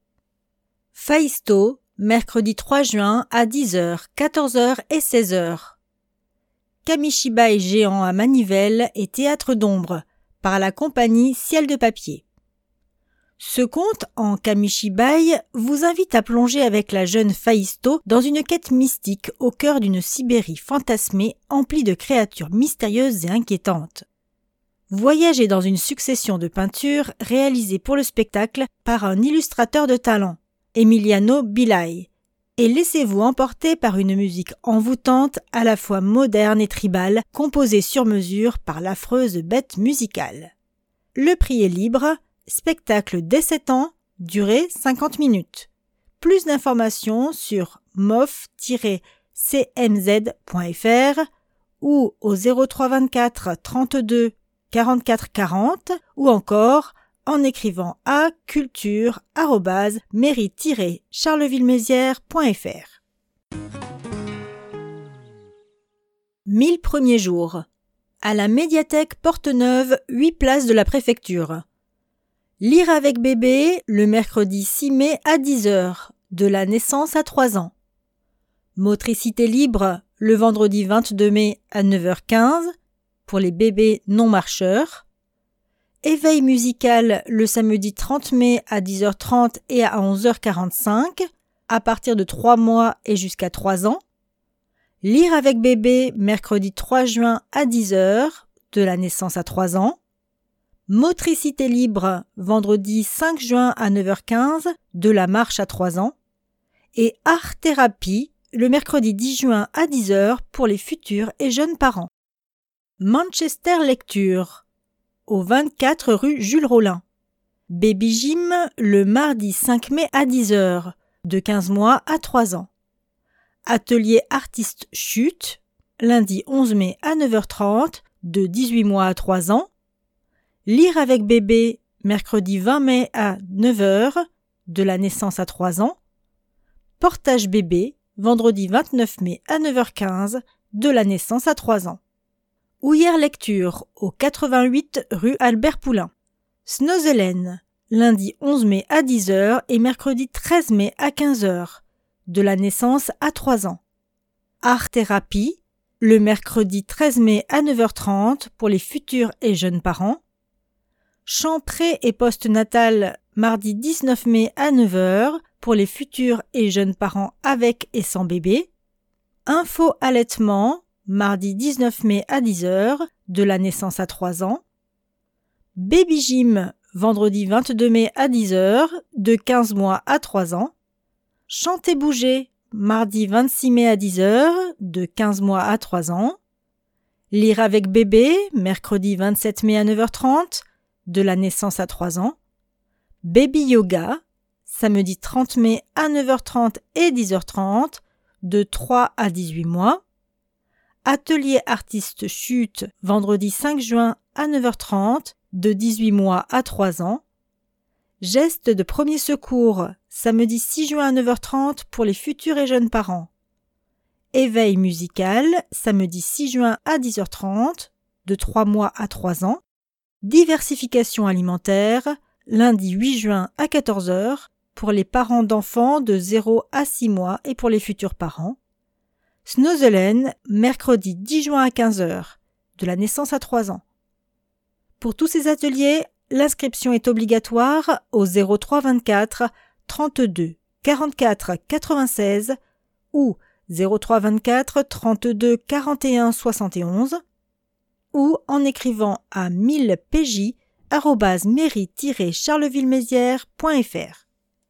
Faisto, mercredi trois juin à dix heures, quatorze heures et seize heures. Kamishibai géant à manivelle et théâtre d'ombre, par la compagnie Ciel de papier. Ce conte en Kamishibai vous invite à plonger avec la jeune Faisto dans une quête mystique au cœur d'une Sibérie fantasmée emplie de créatures mystérieuses et inquiétantes. Voyagez dans une succession de peintures réalisées pour le spectacle par un illustrateur de talent, Emiliano Bilai, et laissez-vous emporter par une musique envoûtante à la fois moderne et tribale, composée sur mesure par l'affreuse bête musicale. Le prix est libre. Spectacle dès sept ans, durée cinquante minutes. Plus d'informations sur mof tiret c m z point f r ou au zéro trois vingt-quatre trente-deux quarante-quatre quarante ou encore en écrivant à culture arobase mairie tiret charleville-mézières point f r. Mille premiers jours. À la médiathèque Porte-Neuve, huit places de la préfecture. Lire avec bébé, le mercredi six mai à dix heures, de la naissance à trois ans. Motricité libre, le vendredi vingt-deux mai à neuf heures quinze, pour les bébés non marcheurs. Éveil musical, le samedi trente mai à dix heures trente et à onze heures quarante-cinq, à partir de trois mois et jusqu'à trois ans. Lire avec bébé, mercredi trois juin à dix heures, de la naissance à trois ans. Motricité libre, vendredi cinq juin à neuf heures quinze, de la marche à trois ans. Et art thérapie, le mercredi dix juin à dix heures pour les futurs et jeunes parents. Manchester Lecture, au vingt-quatre rue Jules Rollin. Baby Gym, le mardi cinq mai à dix heures, de quinze mois à trois ans. Atelier artiste chute, lundi onze mai à neuf heures trente, de dix-huit mois à trois ans. Lire avec bébé, mercredi vingt mai à neuf heures, de la naissance à trois ans. Portage bébé, vendredi vingt-neuf mai à neuf heures quinze, de la naissance à trois ans. Ouillère lecture, au quatre-vingt-huit rue Albert Poulain. Snozelen, lundi onze mai à dix heures et mercredi treize mai à quinze heures, de la naissance à trois ans. Art thérapie, le mercredi treize mai à neuf heures trente pour les futurs et jeunes parents. Chant pré et postnatal, mardi dix-neuf mai à neuf heures pour les futurs et jeunes parents avec et sans bébé. Info allaitement, mardi dix-neuf mai à dix heures, de la naissance à trois ans. Baby Gym, vendredi vingt-deux mai à dix heures, de quinze mois à trois ans. Chanter bouger, mardi vingt-six mai à dix heures, de quinze mois à trois ans. Lire avec bébé, mercredi vingt-sept mai à neuf heures trente, de la naissance à trois ans. Baby Yoga, samedi trente mai à neuf heures trente et dix heures trente, de trois à dix-huit mois. Atelier artiste chute, vendredi cinq juin à neuf heures trente, de dix-huit mois à trois ans. Gestes de premier secours, samedi six juin à neuf heures trente pour les futurs et jeunes parents. Éveil musical, samedi six juin à dix heures trente, de trois mois à trois ans. Diversification alimentaire, lundi huit juin à quatorze heures, pour les parents d'enfants de zéro à six mois et pour les futurs parents. Snozelen, mercredi dix juin à quinze heures, de la naissance à trois ans. Pour tous ces ateliers, l'inscription est obligatoire au zéro trois vingt-quatre trente-deux quarante-quatre quatre-vingt-seize ou zéro trois vingt-quatre trente-deux quarante et un soixante et onze ou en écrivant à mille p j arobase mairie tiret charleville-mézières point f r.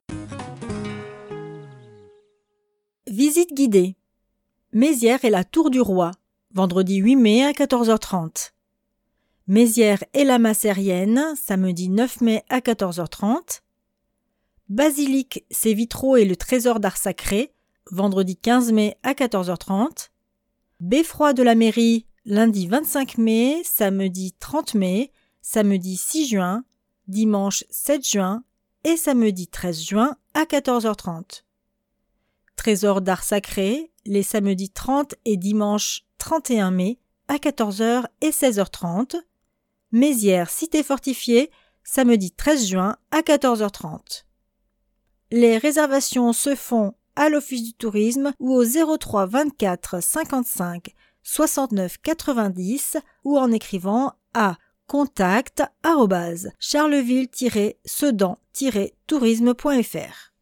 Visite guidée. Mézières et la Tour du Roi, vendredi huit mai à quatorze heures trente. Mézières et la Massérienne, samedi neuf mai à quatorze heures trente. Basilique, ses vitraux et le trésor d'art sacré, vendredi quinze mai à quatorze heures trente. Beffroi de la mairie, lundi vingt-cinq mai, samedi trente mai, samedi six juin, dimanche sept juin et samedi treize juin à quatorze heures trente. Trésor d'art sacré, les samedis trente et dimanche trente et un mai à quatorze heures et seize heures trente. Mézières cité fortifiée, samedi treize juin à quatorze heures trente. Les réservations se font à l'Office du tourisme ou au zéro trois vingt-quatre cinquante-cinq soixante-neuf quatre-vingt-dix ou en écrivant à contact arobase charleville tiret sedan tiret tourisme point f r.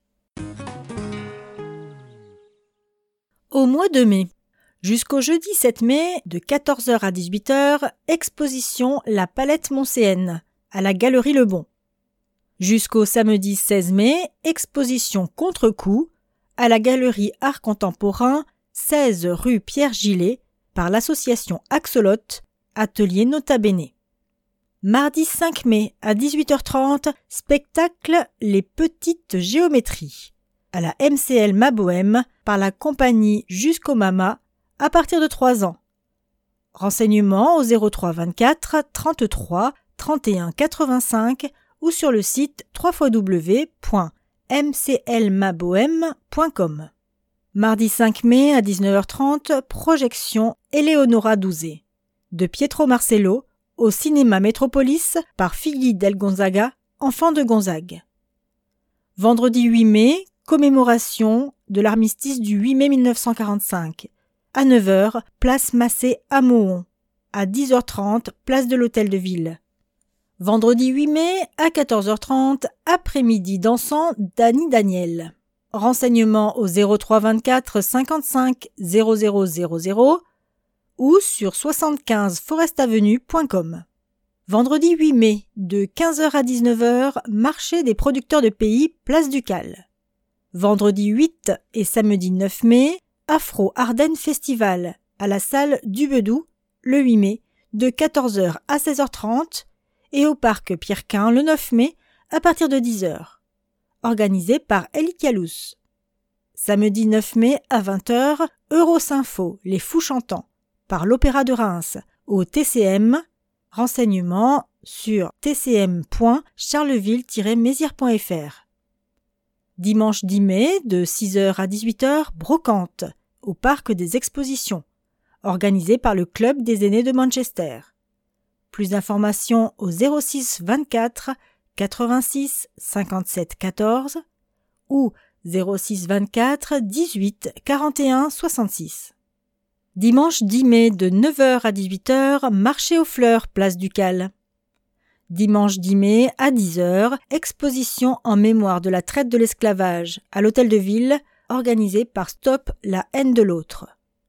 Au mois de mai, jusqu'au jeudi sept mai, de quatorze heures à dix-huit heures, exposition La Palette Moncéenne, à la Galerie Le Bon. Jusqu'au samedi seize mai, exposition Contre-coup, à la Galerie Art Contemporain, seize rue Pierre Gillet, par l'association Axolot, atelier Nota Bene. Mardi cinq mai, à dix-huit heures trente, spectacle Les Petites Géométries, à la M C L Mabohème, par la compagnie Jusqu'au Mama, à partir de trois ans. Renseignements au zéro trois vingt-quatre trente-trois trente et un quatre-vingt-cinq ou sur le site w w w point m c l mabohème point com. Mardi cinq mai à dix-neuf heures trente, projection Eleonora Duzé, de Pietro Marcello, au cinéma Métropolis par Figli del Gonzaga, enfant de Gonzague. Vendredi huit mai, commémoration de l'armistice du huit mai mille neuf cent quarante-cinq. À neuf heures, place Massé à Mohon. À dix heures trente, place de l'Hôtel de Ville. Vendredi huit mai, à quatorze heures trente, après-midi dansant Dany Daniel. Renseignements au zéro trois vingt-quatre cinquante-cinq zéro zéro zéro zéro ou sur soixante-quinze forest avenue point com. Vendredi huit mai, de quinze heures à dix-neuf heures, marché des producteurs de pays, place du Cal. Vendredi huit et samedi neuf mai, Afro Ardennes Festival, à la salle du Bedou, le huit mai, de quatorze heures à seize heures trente, et au parc Pierre-Quint, le neuf mai, à partir de dix heures. Organisé par Elie Calous. Samedi neuf mai, à vingt heures, Eurosympho, les fous chantants, par l'Opéra de Reims, au T C M. Renseignements sur t c m point charleville tiret mézières point f r. Dimanche dix mai, de six heures à dix-huit heures, brocante, au Parc des Expositions, organisé par le Club des aînés de Manchester. Plus d'informations au zéro six vingt-quatre quatre-vingt-six cinquante-sept quatorze ou zéro six vingt-quatre dix-huit quarante et un soixante-six. Dimanche dix mai, de neuf heures à dix-huit heures, marché aux fleurs, place du Cal. Dimanche dix mai, à dix heures, exposition en mémoire de la traite de l'esclavage à l'Hôtel de Ville, organisée par Stop la haine de l'autre.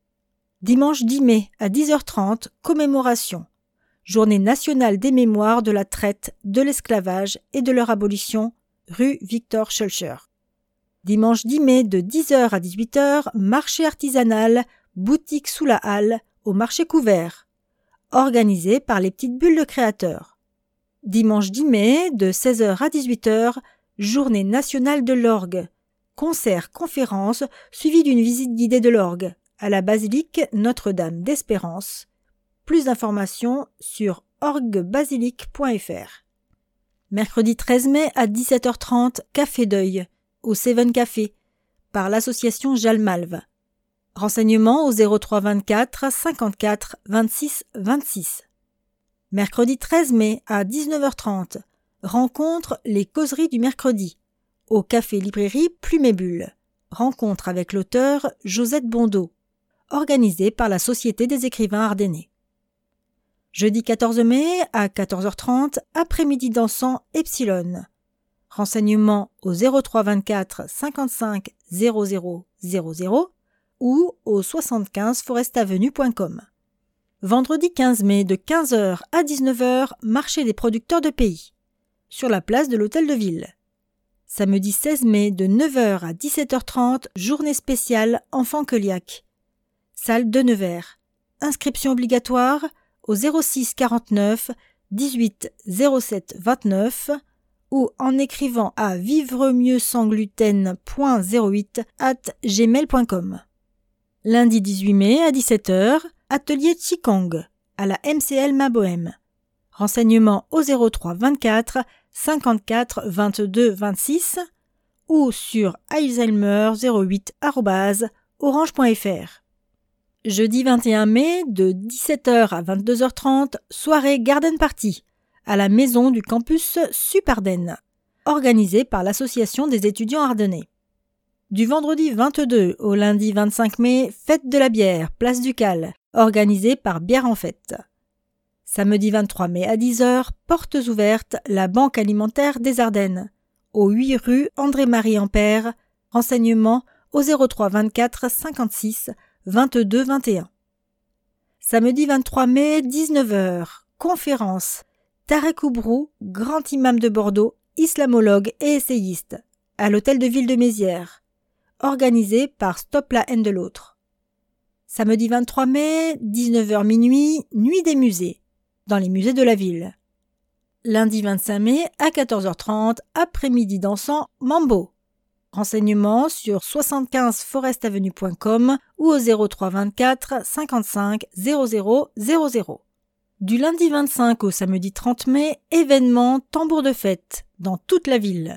Dimanche dix mai, à dix heures trente, commémoration. Journée nationale des mémoires de la traite de l'esclavage et de leur abolition, rue Victor Schœlcher. Dimanche dix mai, de dix heures à dix-huit heures, marché artisanal, boutique sous la halle, au marché couvert, organisé par les petites bulles de créateurs. Dimanche dix mai, de seize heures à dix-huit heures, journée nationale de l'orgue, concert-conférence suivi d'une visite guidée de l'orgue à la basilique Notre-Dame d'Espérance. Plus d'informations sur orgue basilique point f r. Mercredi treize mai à dix-sept heures trente, Café Deuil, au Seven Café, par l'association Jalmalve. Renseignements au zéro trois vingt-quatre cinquante-quatre vingt-six vingt-six. Mercredi treize mai à dix-neuf heures trente, rencontre Les causeries du mercredi, au café-librairie Plume et Bulle. Rencontre avec l'auteur Josette Bondeau, organisée par la Société des écrivains ardennais. Jeudi quatorze mai à quatorze heures trente, après-midi dansant Epsilon. Renseignements au zéro trois vingt-quatre cinquante-cinq zéro zéro zéro zéro ou au soixante-quinze forest avenue point com. Vendredi quinze mai, de quinze heures à dix-neuf heures, marché des producteurs de pays, sur la place de l'Hôtel de Ville. Samedi seize mai, de neuf heures à dix-sept heures trente, journée spéciale Enfants Cœliaques, salle de Nevers. Inscription obligatoire au zéro six quarante-neuf dix-huit zéro sept vingt-neuf ou en écrivant à vivremieuxsansgluten point zéro huit arobase gmail point com. Lundi dix-huit mai à dix-sept heures, atelier Qigong à la M C L Mabohem. Renseignements au zéro trois vingt-quatre cinquante-quatre vingt-deux vingt-six ou sur alzheimer zéro huit arobase orange point f r. Jeudi vingt et un mai, de dix-sept heures à vingt-deux heures trente, soirée Garden Party à la maison du campus Sup-Ardennes, organisée par l'Association des étudiants ardennais. Du vendredi vingt-deux au lundi vingt-cinq mai, fête de la bière, place du Cal, organisée par Bière en Fête. Samedi vingt-trois mai à dix heures, portes ouvertes, la Banque alimentaire des Ardennes, au huit rue André-Marie Ampère, renseignements au zéro trois vingt-quatre cinquante-six vingt-deux vingt et un. Samedi vingt-trois mai, dix-neuf heures, conférence, Tarek Oubrou, grand imam de Bordeaux, islamologue et essayiste, à l'Hôtel de Ville de Mézières, organisé par Stop la haine de l'autre. Samedi vingt-trois mai, dix-neuf heures minuit, nuit des musées, dans les musées de la ville. Lundi vingt-cinq mai, à quatorze heures trente, après-midi dansant Mambo. Renseignements sur soixante-quinze forest avenue point com ou au zéro trois vingt-quatre cinquante-cinq zéro zéro zéro zéro. Du lundi vingt-cinq au samedi trente mai, événement tambour de fête dans toute la ville.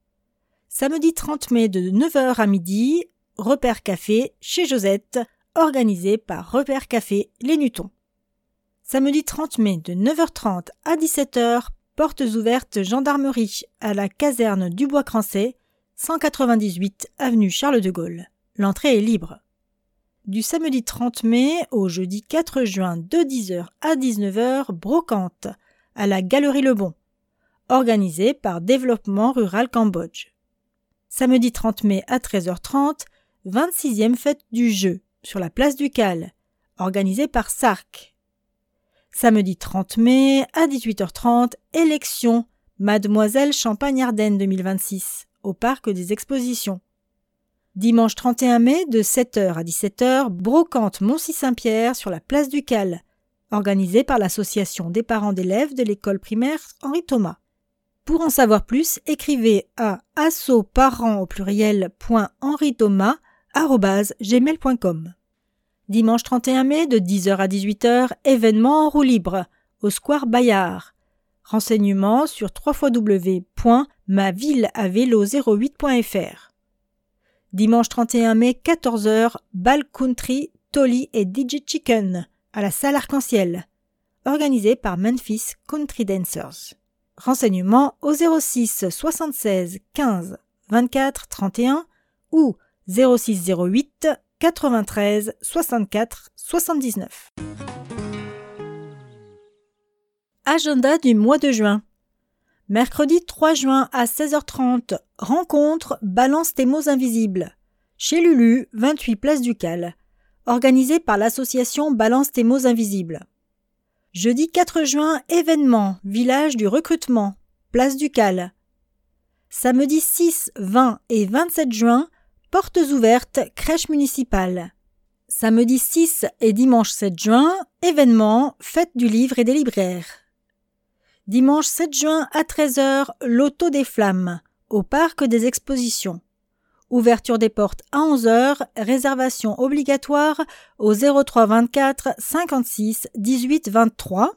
Samedi trente mai de neuf heures à midi, Repère Café chez Josette, organisé par Repère Café Les Nutons. Samedi trente mai de neuf heures trente à dix-sept heures, portes ouvertes gendarmerie à la caserne du Bois-Crancey, cent quatre-vingt-dix-huit avenue Charles de Gaulle. L'entrée est libre. Du samedi trente mai au jeudi quatre juin de dix heures à dix-neuf heures, brocante à la Galerie Le Bon, organisée par Développement Rural Cambodge. Samedi trente mai à treize heures trente, vingt-sixième fête du jeu sur la place du Cal, organisée par S A R C. Samedi trente mai, à dix-huit heures trente, élection Mademoiselle Champagne-Ardenne deux mille vingt-six, au Parc des Expositions. Dimanche trente et un mai, de sept heures à dix-sept heures, brocante Moncy-Saint-Pierre sur la place du Cal, organisée par l'association des parents d'élèves de l'école primaire Henri Thomas. Pour en savoir plus, écrivez à assoparents au pluriel point henri thomas arobase gmail point com. Dimanche trente et un mai, de dix heures à dix-huit heures, événement en roue libre, au Square Bayard. Renseignements sur w w w point ma ville à vélo zéro huit point f r. Dimanche trente et un mai, quatorze heures, Ball Country, Tolly et D J Chicken, à la salle Arc-en-Ciel, organisé par Memphis Country Dancers. Renseignements au zéro six soixante-seize quinze vingt-quatre trente et un ou zéro six zéro huit quatre-vingt-treize soixante-quatre soixante-dix-neuf. Agenda du mois de juin. Mercredi trois juin à seize heures trente, rencontre Balance tes mots invisibles, chez Lulu, vingt-huit place du Cal, organisé par l'association Balance tes mots invisibles. Jeudi quatre juin, événement, village du recrutement, place du Cal. Samedi six, vingt et vingt-sept juin, portes ouvertes, crèche municipale. Samedi six et dimanche sept juin, événement, fête du livre et des libraires. Dimanche sept juin à treize heures, loto des flammes, au Parc des Expositions. Ouverture des portes à onze heures, réservation obligatoire au zéro trois vingt-quatre cinquante-six dix-huit vingt-trois.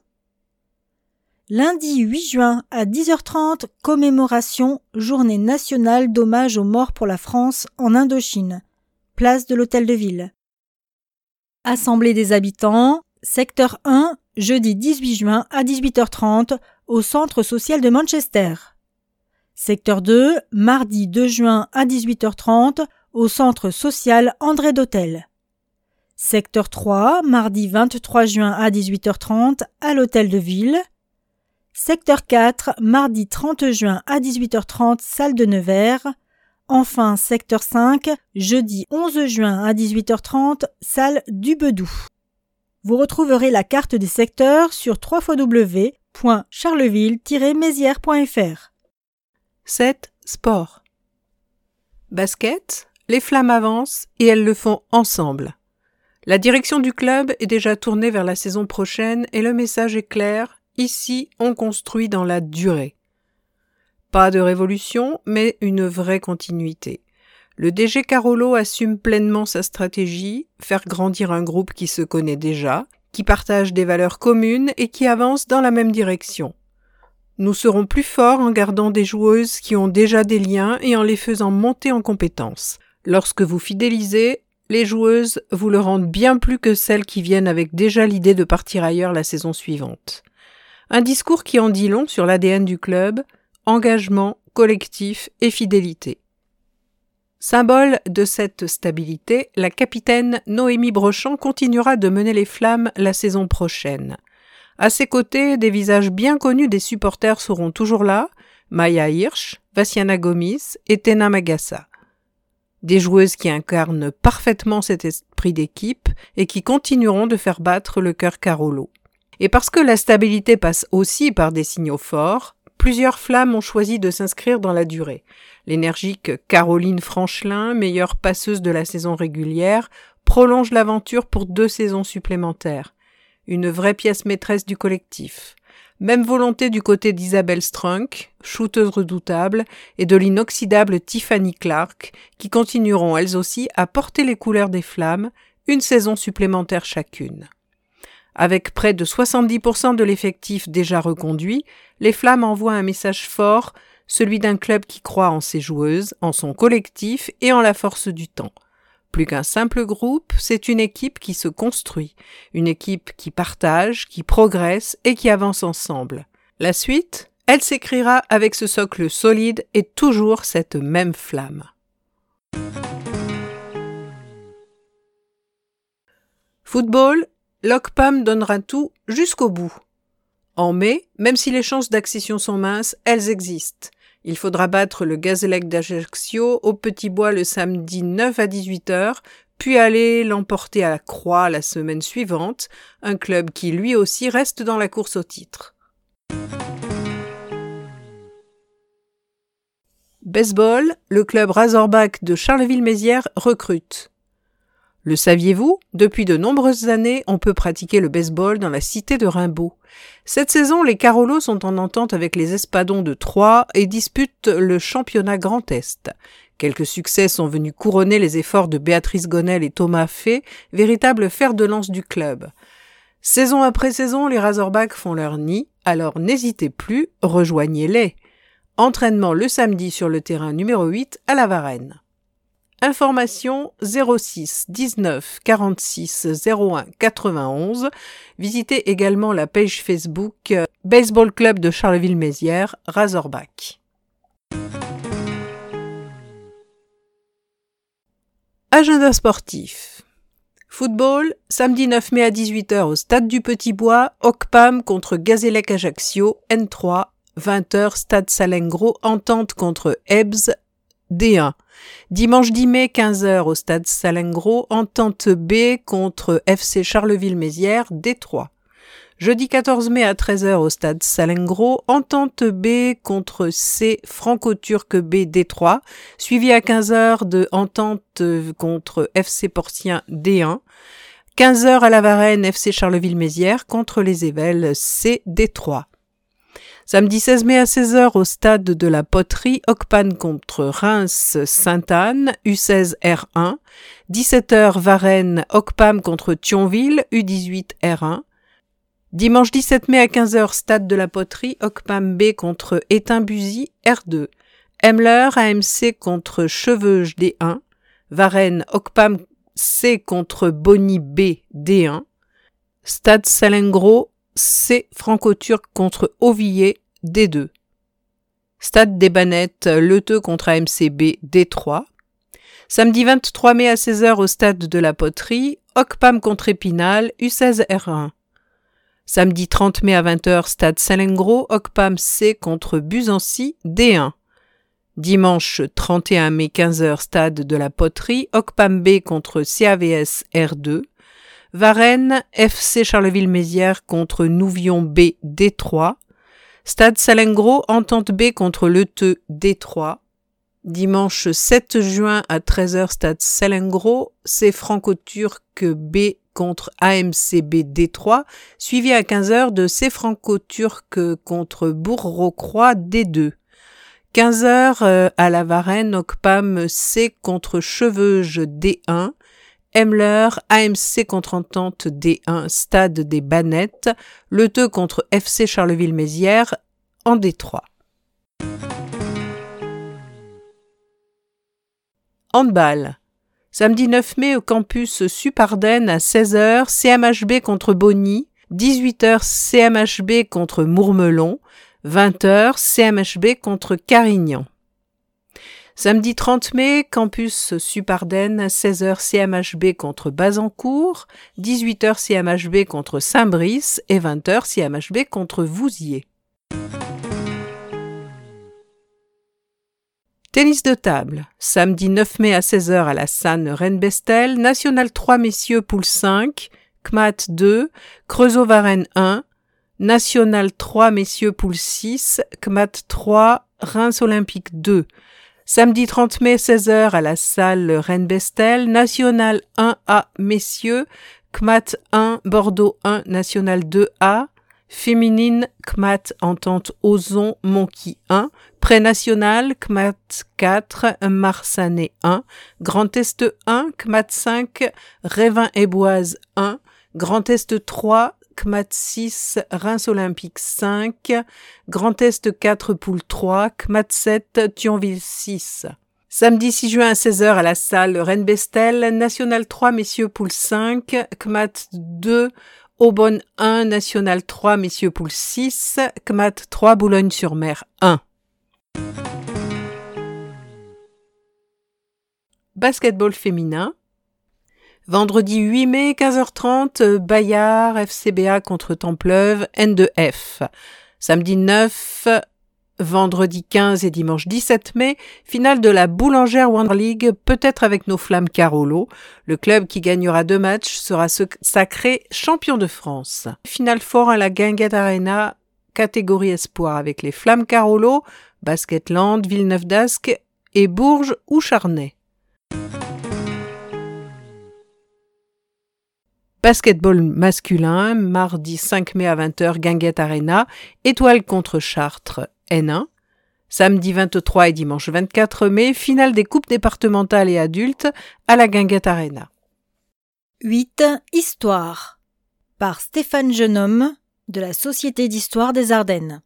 Lundi huit juin à dix heures trente, commémoration Journée nationale d'hommage aux morts pour la France en Indochine, place de l'Hôtel de Ville. Assemblée des habitants, secteur un, jeudi dix-huit juin à dix-huit heures trente, au Centre social de Manchester. Secteur deux, mardi deux juin à dix-huit heures trente, au Centre social André d'Hôtel. Secteur trois, mardi vingt-trois juin à dix-huit heures trente, à l'Hôtel de Ville. Secteur quatre, mardi trente juin à dix-huit heures trente, salle de Nevers. Enfin, secteur cinq, jeudi onze juin à dix-huit heures trente, salle du Bedou. Vous retrouverez la carte des secteurs sur w w w point charleville tiret mézières point f r. sept. Sport. Basket, les flammes avancent et elles le font ensemble. La direction du club est déjà tournée vers la saison prochaine et le message est clair, ici on construit dans la durée. Pas de révolution, mais une vraie continuité. Le D G Carolo assume pleinement sa stratégie, faire grandir un groupe qui se connaît déjà, qui partage des valeurs communes et qui avance dans la même direction. Nous serons plus forts en gardant des joueuses qui ont déjà des liens et en les faisant monter en compétences. Lorsque vous fidélisez, les joueuses vous le rendent bien plus que celles qui viennent avec déjà l'idée de partir ailleurs la saison suivante. Un discours qui en dit long sur l'A D N du club, engagement, collectif et fidélité. Symbole de cette stabilité, la capitaine Noémie Brochant continuera de mener les flammes la saison prochaine. À ses côtés, des visages bien connus des supporters seront toujours là, Maya Hirsch, Vassiana Gomis et Tena Magassa. Des joueuses qui incarnent parfaitement cet esprit d'équipe et qui continueront de faire battre le cœur Carolo. Et parce que la stabilité passe aussi par des signaux forts, plusieurs flammes ont choisi de s'inscrire dans la durée. L'énergique Caroline Franchelin, meilleure passeuse de la saison régulière, prolonge l'aventure pour deux saisons supplémentaires. Une vraie pièce maîtresse du collectif. Même volonté du côté d'Isabelle Strunk, shooteuse redoutable, et de l'inoxydable Tiffany Clark, qui continueront elles aussi à porter les couleurs des flammes, une saison supplémentaire chacune. Avec près de soixante-dix pour cent de l'effectif déjà reconduit, les flammes envoient un message fort, celui d'un club qui croit en ses joueuses, en son collectif et en la force du temps. Plus qu'un simple groupe, c'est une équipe qui se construit, une équipe qui partage, qui progresse et qui avance ensemble. La suite, elle s'écrira avec ce socle solide et toujours cette même flamme. Football, l'Ocpam donnera tout jusqu'au bout. En mai, même si les chances d'accession sont minces, elles existent. Il faudra battre le Gazélec d'Ajaccio au Petit Bois le samedi neuf à dix-huit heures, puis aller l'emporter à la Croix la semaine suivante, un club qui lui aussi reste dans la course au titre. Baseball, le club Razorback de Charleville-Mézières recrute. Le saviez-vous? Depuis de nombreuses années, on peut pratiquer le baseball dans la cité de Rimbaud. Cette saison, les Carolos sont en entente avec les Espadons de Troyes et disputent le championnat Grand Est. Quelques succès sont venus couronner les efforts de Béatrice Gonel et Thomas Fay, véritables fers de lance du club. Saison après saison, les Razorbacks font leur nid, alors n'hésitez plus, rejoignez-les. Entraînement le samedi sur le terrain numéro huit à La Varenne. Information zéro six dix-neuf quarante-six zéro un quatre-vingt-onze. Visitez également la page Facebook Baseball Club de Charleville-Mézières, Razorback. Agenda sportif. Football, samedi neuf mai à dix-huit heures au Stade du Petit Bois, Ocpam contre Gazélec Ajaccio, N trois, vingt heures Stade Salengro, Entente contre Ebs, D un. Dimanche dix mai, quinze heures au Stade Salengro, Entente B contre F C Charleville-Mézières, D trois. Jeudi quatorze mai à treize heures au Stade Salengro, Entente B contre C Franco-Turc B, D trois, suivi à quinze heures de Entente contre F C Porcien, D un. quinze heures à La Varenne, F C Charleville-Mézières contre les Évelles, C, D trois. Samedi seize mai à seize heures au stade de la Poterie, Ocpan contre Reims Sainte-Anne, U seize R un. dix-sept heures Varennes, Ocpam contre Thionville, U dix-huit R un. Dimanche dix-sept mai à quinze heures, stade de la Poterie, Ocpam B contre Étain-Buzy, R deux. Emler, A M C contre Cheveuge, D un. Varennes, Ocpam C contre Bonny B, D un. Stade Salengro, C Franco-Turc contre Auvilliers, D deux. Stade des Bannettes, Leteux contre A M C B, D trois. Samedi vingt-trois mai à seize heures au stade de la Poterie, Ocpam contre Épinal, U seize R un. Samedi trente mai à vingt heures, stade Salengro, Ocpam C contre Buzancy, D un. Dimanche trente et un mai quinze heures, stade de la Poterie, Ocpam B contre C A V S R deux. Varennes, F C Charleville-Mézières contre Nouvion B, D trois. Stade Salengro, Entente B contre Leteux, D trois. Dimanche sept juin à treize heures, stade Salengro, C Franco-Turc B contre A M C B, D trois, suivi à quinze heures de C Franco-Turc contre Bourg-Rocroi, D deux. quinze heures à La Varenne, Ocpam C contre Cheveuge, D un. Emler, A M C contre Entente, D un, stade des Bannettes, Leteux contre F C Charleville-Mézières, en D trois. Handball. Samedi neuf mai au campus Supardenne à seize heures, C M H B contre Bonny, dix-huit heures C M H B contre Mourmelon, vingt heures C M H B contre Carignan. Samedi trente mai, campus Supardenne, seize heures C M H B contre Bazancourt, dix-huit heures C M H B contre Saint-Brice et vingt heures C M H B contre Vouziers. Tennis de table. Samedi neuf mai à seize heures à la Sanne Rennes-Bestel, National trois messieurs poule cinq, C M A T deux, Creusot-Varennes un, National trois messieurs poule six, C M A T trois, Reims Olympique deux. Samedi trente mai, seize heures à la salle Rennes-Bestel, National un A messieurs, C M A T un, Bordeaux un, National deux A, féminine, C M A T Entente Ozon, Montky un, pré-national, C M A T quatre, Marsanais un, Grand Est un, C M A T cinq, Révin-et-Boise un, Grand Est trois, C M A T six, Reims Olympique cinq, Grand Est quatre poule trois, C M A T sept, Thionville six. Samedi six juin à seize heures à la salle Rennes-Bestel, National trois messieurs poule cinq, C M A T deux, Aubonne un, National trois messieurs poule six, C M A T trois Boulogne-sur-Mer un. Basketball féminin. Vendredi huit mai, quinze heures trente, Bayard, F C B A contre Templeuve, N deux F. Samedi neuf, vendredi quinze et dimanche dix-sept mai, finale de la Boulangère Wonder League, peut-être avec nos Flammes Carolo. Le club qui gagnera deux matchs sera sacré champion de France. Finale fort à la Guinguette Arena, catégorie espoir avec les Flammes Carolo, Basketland, Villeneuve d'Ascq et Bourges ou Charnay. Basketball masculin, mardi cinq mai à vingt heures, Guinguette Arena, Étoile contre Chartres, N un. Samedi vingt-trois et dimanche vingt-quatre mai, finale des coupes départementales et adultes à la Guinguette Arena. huit. Histoire par Stéphane Jeunhomme de la Société d'histoire des Ardennes.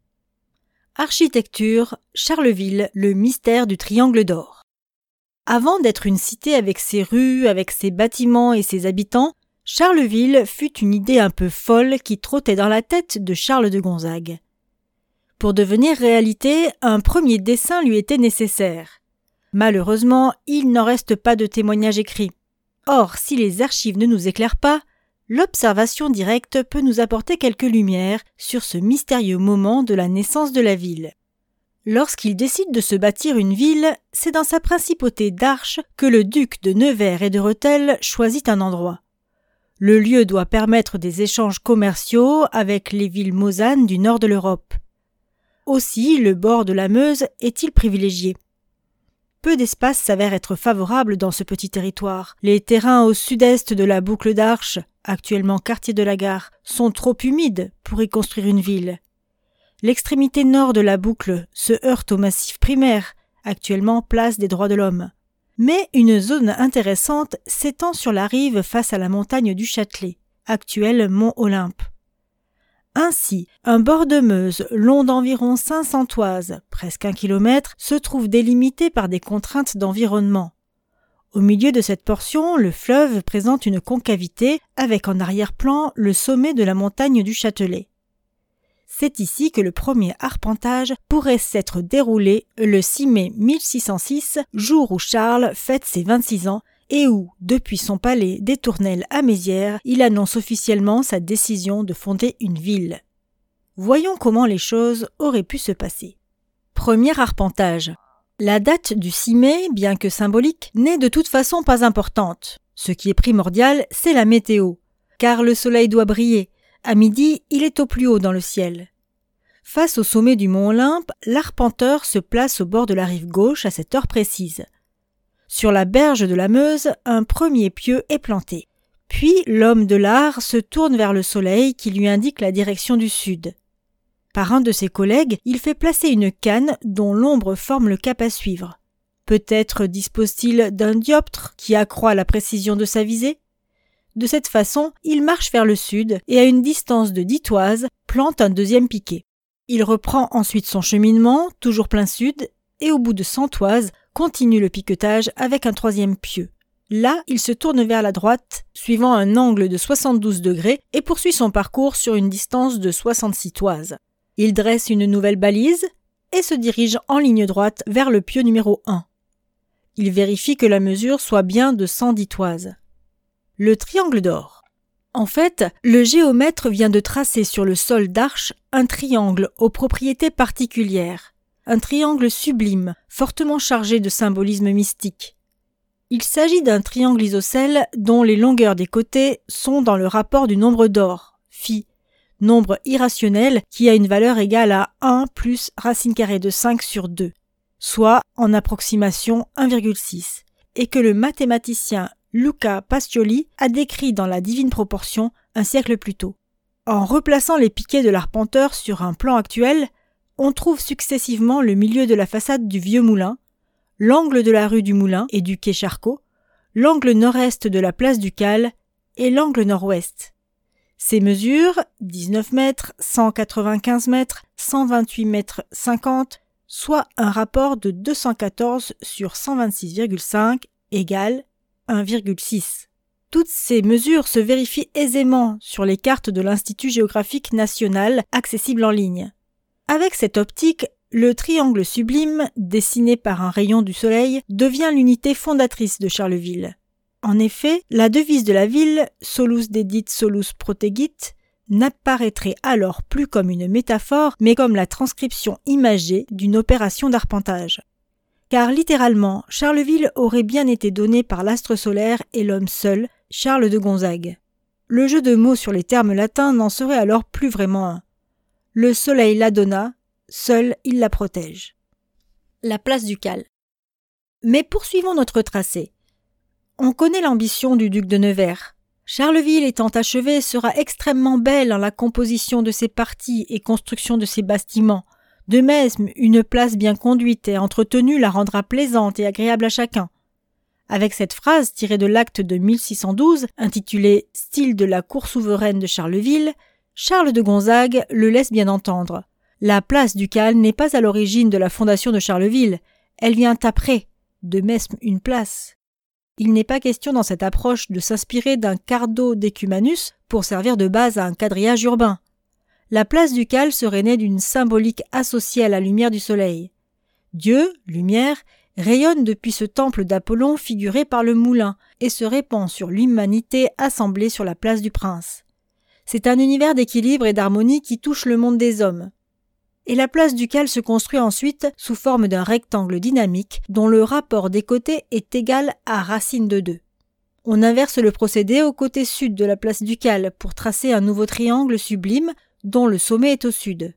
Architecture, Charleville, le mystère du triangle d'or. Avant d'être une cité avec ses rues, avec ses bâtiments et ses habitants, Charleville fut une idée un peu folle qui trottait dans la tête de Charles de Gonzague. Pour devenir réalité, un premier dessin lui était nécessaire. Malheureusement, il n'en reste pas de témoignages écrits. Or, si les archives ne nous éclairent pas, l'observation directe peut nous apporter quelques lumières sur ce mystérieux moment de la naissance de la ville. Lorsqu'il décide de se bâtir une ville, c'est dans sa principauté d'Arches que le duc de Nevers et de Rethel choisit un endroit. Le lieu doit permettre des échanges commerciaux avec les villes mausanes du nord de l'Europe. Aussi, le bord de la Meuse est-il privilégié. Peu d'espace s'avère être favorable dans ce petit territoire. Les terrains au sud-est de la boucle d'Arches, actuellement quartier de la Gare, sont trop humides pour y construire une ville. L'extrémité nord de la boucle se heurte au massif primaire, actuellement place des droits de l'homme. Mais une zone intéressante s'étend sur la rive face à la montagne du Châtelet, actuel mont Olympe. Ainsi, un bord de Meuse long d'environ cinq cents toises, presque un kilomètre, se trouve délimité par des contraintes d'environnement. Au milieu de cette portion, le fleuve présente une concavité avec en arrière-plan le sommet de la montagne du Châtelet. C'est ici que le premier arpentage pourrait s'être déroulé le six mai mille six cent six, jour où Charles fête ses vingt-six ans et où, depuis son palais des Tournelles à Mézières, il annonce officiellement sa décision de fonder une ville. Voyons comment les choses auraient pu se passer. Premier arpentage. La date du six mai, bien que symbolique, n'est de toute façon pas importante. Ce qui est primordial, c'est la météo, car le soleil doit briller. À midi, il est au plus haut dans le ciel. Face au sommet du mont Olympe, l'arpenteur se place au bord de la rive gauche à cette heure précise. Sur la berge de la Meuse, un premier pieu est planté. Puis l'homme de l'art se tourne vers le soleil qui lui indique la direction du sud. Par un de ses collègues, il fait placer une canne dont l'ombre forme le cap à suivre. Peut-être dispose-t-il d'un dioptre qui accroît la précision de sa visée ? De cette façon, il marche vers le sud et à une distance de dix toises, plante un deuxième piquet. Il reprend ensuite son cheminement, toujours plein sud, et au bout de cent toises, continue le piquetage avec un troisième pieu. Là, il se tourne vers la droite, suivant un angle de soixante-douze degrés et poursuit son parcours sur une distance de soixante-six toises. Il dresse une nouvelle balise et se dirige en ligne droite vers le pieu numéro un. Il vérifie que la mesure soit bien de cent dix toises. Le triangle d'or. En fait, le géomètre vient de tracer sur le sol d'Arches un triangle aux propriétés particulières, un triangle sublime, fortement chargé de symbolisme mystique. Il s'agit d'un triangle isocèle dont les longueurs des côtés sont dans le rapport du nombre d'or, phi, nombre irrationnel qui a une valeur égale à un plus racine carrée de cinq sur deux, soit en approximation un virgule six, et que le mathématicien Luca Pacioli a décrit dans la Divine Proportion un siècle plus tôt. En replaçant les piquets de l'arpenteur sur un plan actuel, on trouve successivement le milieu de la façade du Vieux Moulin, l'angle de la rue du Moulin et du quai Charcot, l'angle nord-est de la place du Cal et l'angle nord-ouest. Ces mesures, dix-neuf mètres, cent quatre-vingt-quinze mètres, cent vingt-huit mètres cinquante, soit un rapport de deux cent quatorze sur cent vingt-six virgule cinq égale un virgule six. Toutes ces mesures se vérifient aisément sur les cartes de l'Institut géographique national accessibles en ligne. Avec cette optique, le triangle sublime, dessiné par un rayon du soleil, devient l'unité fondatrice de Charleville. En effet, la devise de la ville, Solus dedit solus protegit, n'apparaîtrait alors plus comme une métaphore, mais comme la transcription imagée d'une opération d'arpentage. Car littéralement, Charleville aurait bien été donné par l'astre solaire et l'homme seul, Charles de Gonzague. Le jeu de mots sur les termes latins n'en serait alors plus vraiment un. Le soleil la donna, seul il la protège. La place ducale. Mais poursuivons notre tracé. On connaît l'ambition du duc de Nevers. Charleville étant achevé sera extrêmement belle en la composition de ses parties et construction de ses bâtiments. De même, une place bien conduite et entretenue la rendra plaisante et agréable à chacun. Avec cette phrase tirée de l'acte de mille six cent douze, intitulée « Style de la cour souveraine de Charleville », Charles de Gonzague le laisse bien entendre. La place ducale n'est pas à l'origine de la fondation de Charleville, elle vient après, de même une place. Il n'est pas question dans cette approche de s'inspirer d'un cardo decumanus pour servir de base à un quadrillage urbain. La place ducale serait née d'une symbolique associée à la lumière du soleil. Dieu, lumière, rayonne depuis ce temple d'Apollon figuré par le moulin et se répand sur l'humanité assemblée sur la place du Prince. C'est un univers d'équilibre et d'harmonie qui touche le monde des hommes. Et la place ducale se construit ensuite sous forme d'un rectangle dynamique dont le rapport des côtés est égal à racine de deux. On inverse le procédé au côté sud de la place ducale pour tracer un nouveau triangle sublime dont le sommet est au sud.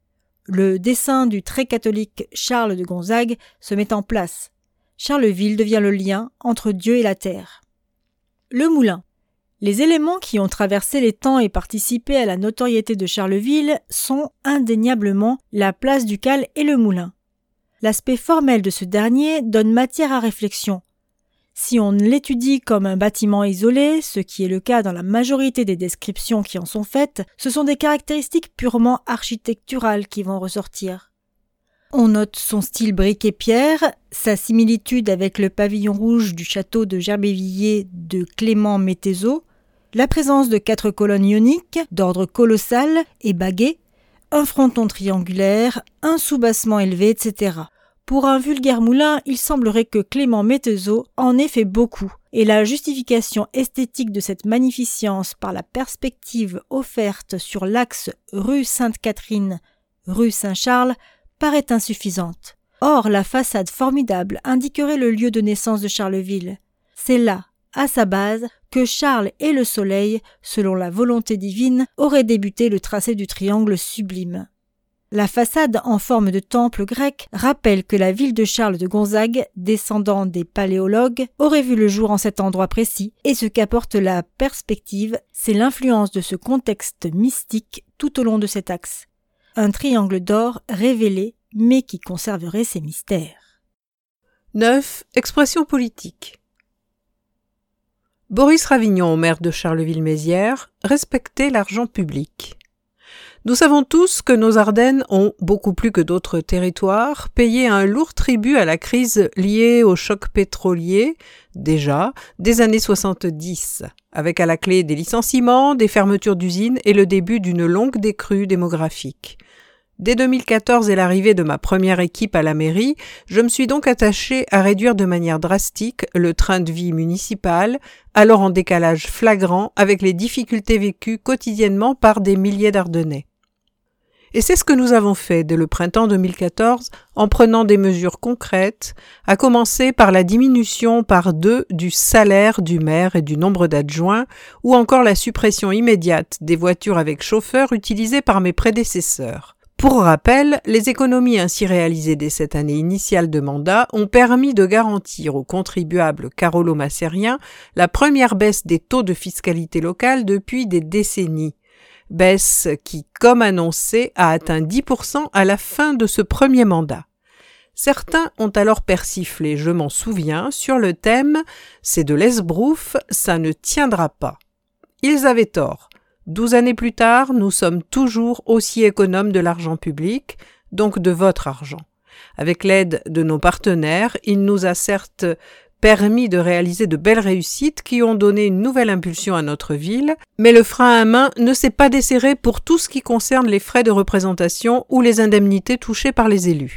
Le dessin du très catholique Charles de Gonzague se met en place. Charleville devient le lien entre Dieu et la terre. Le moulin. Les éléments qui ont traversé les temps et participé à la notoriété de Charleville sont indéniablement la place ducale et le moulin. L'aspect formel de ce dernier donne matière à réflexion. Si on l'étudie comme un bâtiment isolé, ce qui est le cas dans la majorité des descriptions qui en sont faites, ce sont des caractéristiques purement architecturales qui vont ressortir. On note son style brique et pierre, sa similitude avec le pavillon rouge du château de Gerbévilliers de Clément Métézeau, la présence de quatre colonnes ioniques d'ordre colossal et baguet, un fronton triangulaire, un soubassement élevé, et cetera. Pour un vulgaire moulin, il semblerait que Clément Métézeau en ait fait beaucoup, et la justification esthétique de cette magnificence par la perspective offerte sur l'axe rue Sainte-Catherine, rue Saint-Charles, paraît insuffisante. Or, la façade formidable indiquerait le lieu de naissance de Charleville. C'est là, à sa base, que Charles et le Soleil, selon la volonté divine, auraient débuté le tracé du triangle sublime. La façade en forme de temple grec rappelle que la ville de Charles de Gonzague, descendant des paléologues, aurait vu le jour en cet endroit précis, et ce qu'apporte la perspective, c'est l'influence de ce contexte mystique tout au long de cet axe. Un triangle d'or révélé, mais qui conserverait ses mystères. neuf. Expression politique. Boris Ravignon, maire de Charleville-Mézières, respectait l'argent public. Nous savons tous que nos Ardennes ont, beaucoup plus que d'autres territoires, payé un lourd tribut à la crise liée au choc pétrolier, déjà, des années soixante-dix, avec à la clé des licenciements, des fermetures d'usines et le début d'une longue décrue démographique. Dès deux mille quatorze et l'arrivée de ma première équipe à la mairie, je me suis donc attachée à réduire de manière drastique le train de vie municipal, alors en décalage flagrant avec les difficultés vécues quotidiennement par des milliers d'Ardennais. Et c'est ce que nous avons fait dès le printemps deux mille quatorze en prenant des mesures concrètes, à commencer par la diminution par deux du salaire du maire et du nombre d'adjoints, ou encore la suppression immédiate des voitures avec chauffeur utilisées par mes prédécesseurs. Pour rappel, les économies ainsi réalisées dès cette année initiale de mandat ont permis de garantir aux contribuables carolo-macériens la première baisse des taux de fiscalité locale depuis des décennies. Baisse qui, comme annoncé, a atteint dix pour cent à la fin de ce premier mandat. Certains ont alors persiflé, je m'en souviens, sur le thème « c'est de l'esbrouf, ça ne tiendra pas ». Ils avaient tort. Douze années plus tard, nous sommes toujours aussi économes de l'argent public, donc de votre argent. Avec l'aide de nos partenaires, il nous a certes permis de réaliser de belles réussites qui ont donné une nouvelle impulsion à notre ville, mais le frein à main ne s'est pas desserré pour tout ce qui concerne les frais de représentation ou les indemnités touchées par les élus.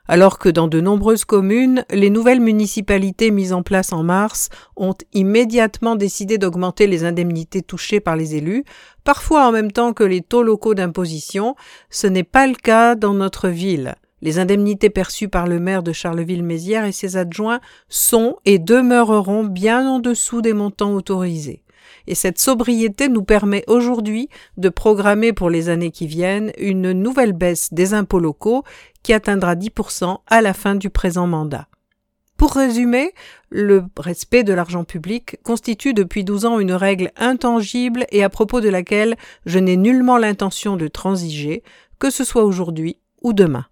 alors que dans de nombreuses communes, les nouvelles municipalités mises en place en mars ont immédiatement décidé d'augmenter les indemnités touchées par les élus, parfois en même temps que les taux locaux d'imposition. Ce n'est pas le cas dans notre ville. Les indemnités perçues par le maire de Charleville-Mézières et ses adjoints sont et demeureront bien en dessous des montants autorisés. Et cette sobriété nous permet aujourd'hui de programmer pour les années qui viennent une nouvelle baisse des impôts locaux qui atteindra dix pour cent à la fin du présent mandat. Pour résumer, le respect de l'argent public constitue depuis douze ans une règle intangible et à propos de laquelle je n'ai nullement l'intention de transiger, que ce soit aujourd'hui ou demain.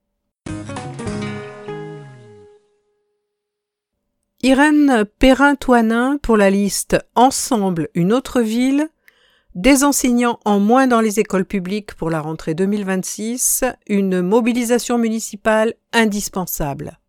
Irène Perrin-Toinin pour la liste « Ensemble, une autre ville », des enseignants en moins dans les écoles publiques pour la rentrée deux mille vingt-six, une mobilisation municipale indispensable.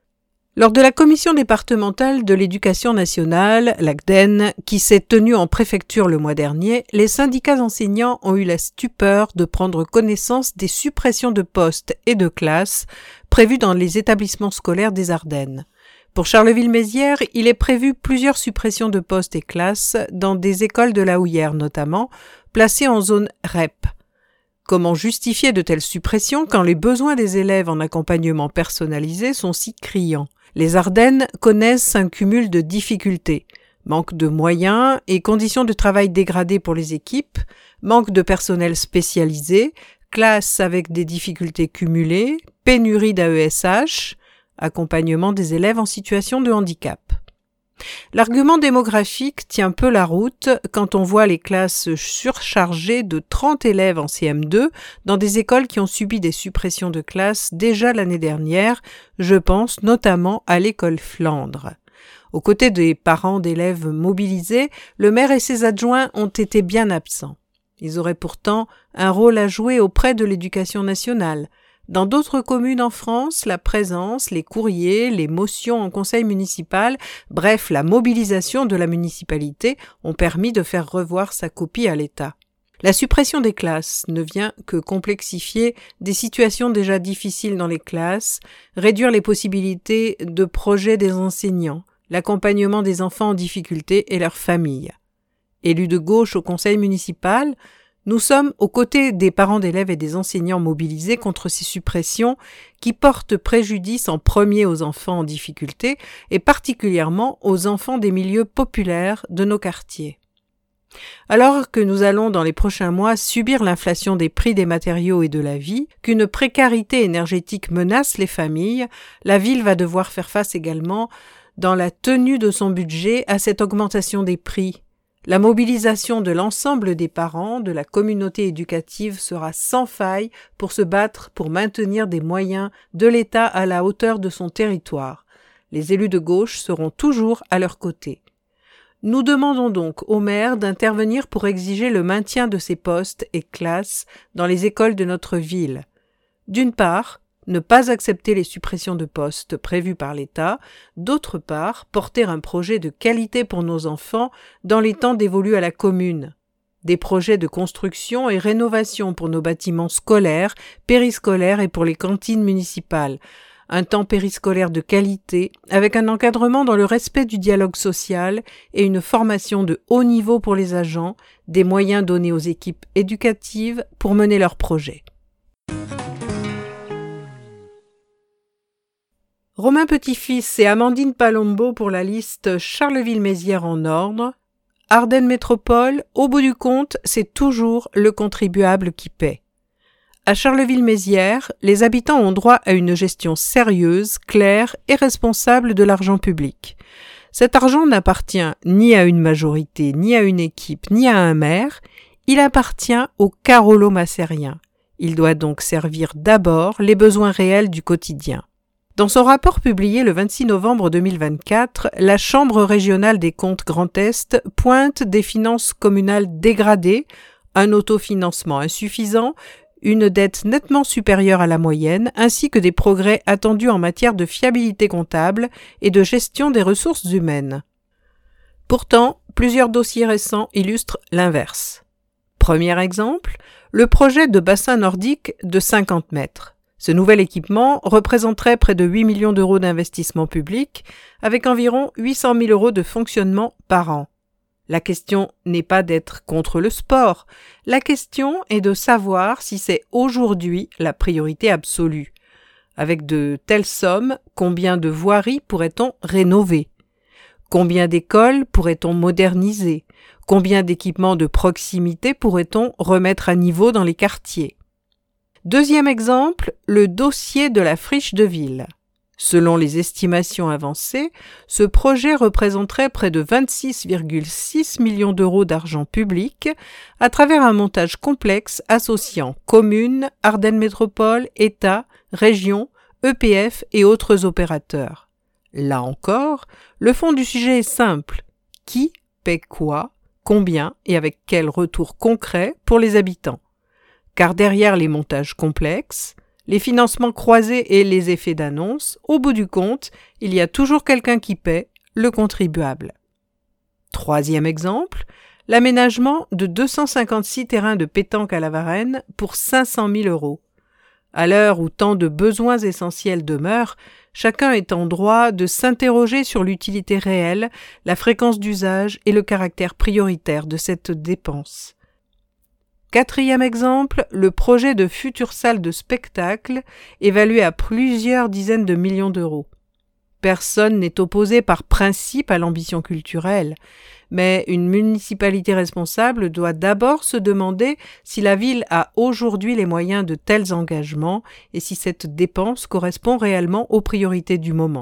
Lors de la commission départementale de l'éducation nationale, l'A C D E N, qui s'est tenue en préfecture le mois dernier, les syndicats enseignants ont eu la stupeur de prendre connaissance des suppressions de postes et de classes prévues dans les établissements scolaires des Ardennes. Pour Charleville-Mézières, il est prévu plusieurs suppressions de postes et classes dans des écoles de la Houillère notamment, placées en zone R E P. Comment justifier de telles suppressions quand les besoins des élèves en accompagnement personnalisé sont si criants ? Les Ardennes connaissent un cumul de difficultés. Manque de moyens et conditions de travail dégradées pour les équipes, manque de personnel spécialisé, classes avec des difficultés cumulées, pénurie d'A E S H, accompagnement des élèves en situation de handicap. L'argument démographique tient peu la route quand on voit les classes surchargées de trente élèves en C M deux dans des écoles qui ont subi des suppressions de classes déjà l'année dernière, je pense notamment à l'école Flandre. Aux côtés des parents d'élèves mobilisés, le maire et ses adjoints ont été bien absents. Ils auraient pourtant un rôle à jouer auprès de l'éducation nationale. Dans d'autres communes en France, la présence, les courriers, les motions en conseil municipal, bref, la mobilisation de la municipalité ont permis de faire revoir sa copie à l'État. La suppression des classes ne vient que complexifier des situations déjà difficiles dans les classes, réduire les possibilités de projet des enseignants, l'accompagnement des enfants en difficulté et leurs familles. Élus de gauche au conseil municipal, nous sommes aux côtés des parents d'élèves et des enseignants mobilisés contre ces suppressions qui portent préjudice en premier aux enfants en difficulté et particulièrement aux enfants des milieux populaires de nos quartiers. Alors que nous allons dans les prochains mois subir l'inflation des prix des matériaux et de la vie, qu'une précarité énergétique menace les familles, la ville va devoir faire face également, dans la tenue de son budget, à cette augmentation des prix. La mobilisation de l'ensemble des parents, de la communauté éducative sera sans faille pour se battre pour maintenir des moyens de l'État à la hauteur de son territoire. Les élus de gauche seront toujours à leur côté. Nous demandons donc au maire d'intervenir pour exiger le maintien de ces postes et classes dans les écoles de notre ville. D'une part, ne pas accepter les suppressions de postes prévues par l'État, d'autre part, porter un projet de qualité pour nos enfants dans les temps dévolus à la commune. Des projets de construction et rénovation pour nos bâtiments scolaires, périscolaires et pour les cantines municipales. Un temps périscolaire de qualité, avec un encadrement dans le respect du dialogue social et une formation de haut niveau pour les agents, des moyens donnés aux équipes éducatives pour mener leurs projets. Romain Petit-Fils et Amandine Palombo pour la liste Charleville-Mézières en ordre. Ardennes Métropole, au bout du compte, c'est toujours le contribuable qui paie. À Charleville-Mézières, les habitants ont droit à une gestion sérieuse, claire et responsable de l'argent public. Cet argent n'appartient ni à une majorité, ni à une équipe, ni à un maire, il appartient aux carolo-massériens. Il doit donc servir d'abord les besoins réels du quotidien. Dans son rapport publié le vingt-six novembre deux mille vingt-quatre, la Chambre régionale des comptes Grand Est pointe des finances communales dégradées, un autofinancement insuffisant, une dette nettement supérieure à la moyenne, ainsi que des progrès attendus en matière de fiabilité comptable et de gestion des ressources humaines. Pourtant, plusieurs dossiers récents illustrent l'inverse. Premier exemple, le projet de bassin nordique de cinquante mètres. Ce nouvel équipement représenterait près de huit millions d'euros d'investissement public, avec environ huit cent mille euros de fonctionnement par an. La question n'est pas d'être contre le sport, la question est de savoir si c'est aujourd'hui la priorité absolue. Avec de telles sommes, combien de voiries pourrait-on rénover ? Combien d'écoles pourrait-on moderniser ? Combien d'équipements de proximité pourrait-on remettre à niveau dans les quartiers ? Deuxième exemple, le dossier de la friche de ville. Selon les estimations avancées, ce projet représenterait près de vingt-six virgule six millions d'euros d'argent public à travers un montage complexe associant communes, Ardennes Métropole, État, région, E P F et autres opérateurs. Là encore, le fond du sujet est simple. Qui paie quoi, combien et avec quel retour concret pour les habitants ? Car derrière les montages complexes, les financements croisés et les effets d'annonce, au bout du compte, il y a toujours quelqu'un qui paie, le contribuable. Troisième exemple, l'aménagement de deux cent cinquante-six terrains de pétanque à la Varenne pour cinq cent mille euros. À l'heure où tant de besoins essentiels demeurent, chacun est en droit de s'interroger sur l'utilité réelle, la fréquence d'usage et le caractère prioritaire de cette dépense. Quatrième exemple, le projet de future salle de spectacle évalué à plusieurs dizaines de millions d'euros. Personne n'est opposé par principe à l'ambition culturelle, mais une municipalité responsable doit d'abord se demander si la ville a aujourd'hui les moyens de tels engagements et si cette dépense correspond réellement aux priorités du moment.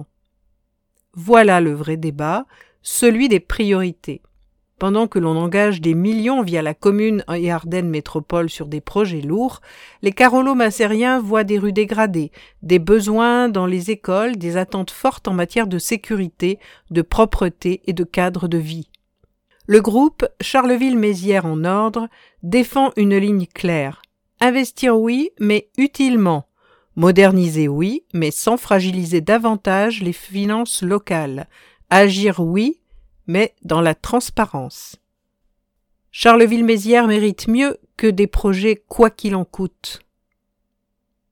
Voilà le vrai débat, celui des priorités. Pendant que l'on engage des millions via la commune et Ardennes Métropole sur des projets lourds, les Carolo-Massériens voient des rues dégradées, des besoins dans les écoles, des attentes fortes en matière de sécurité, de propreté et de cadre de vie. Le groupe Charleville-Mézières en ordre défend une ligne claire. Investir oui, mais utilement. Moderniser oui, mais sans fragiliser davantage les finances locales. Agir oui, mais dans la transparence. Charleville-Mézières mérite mieux que des projets quoi qu'il en coûte.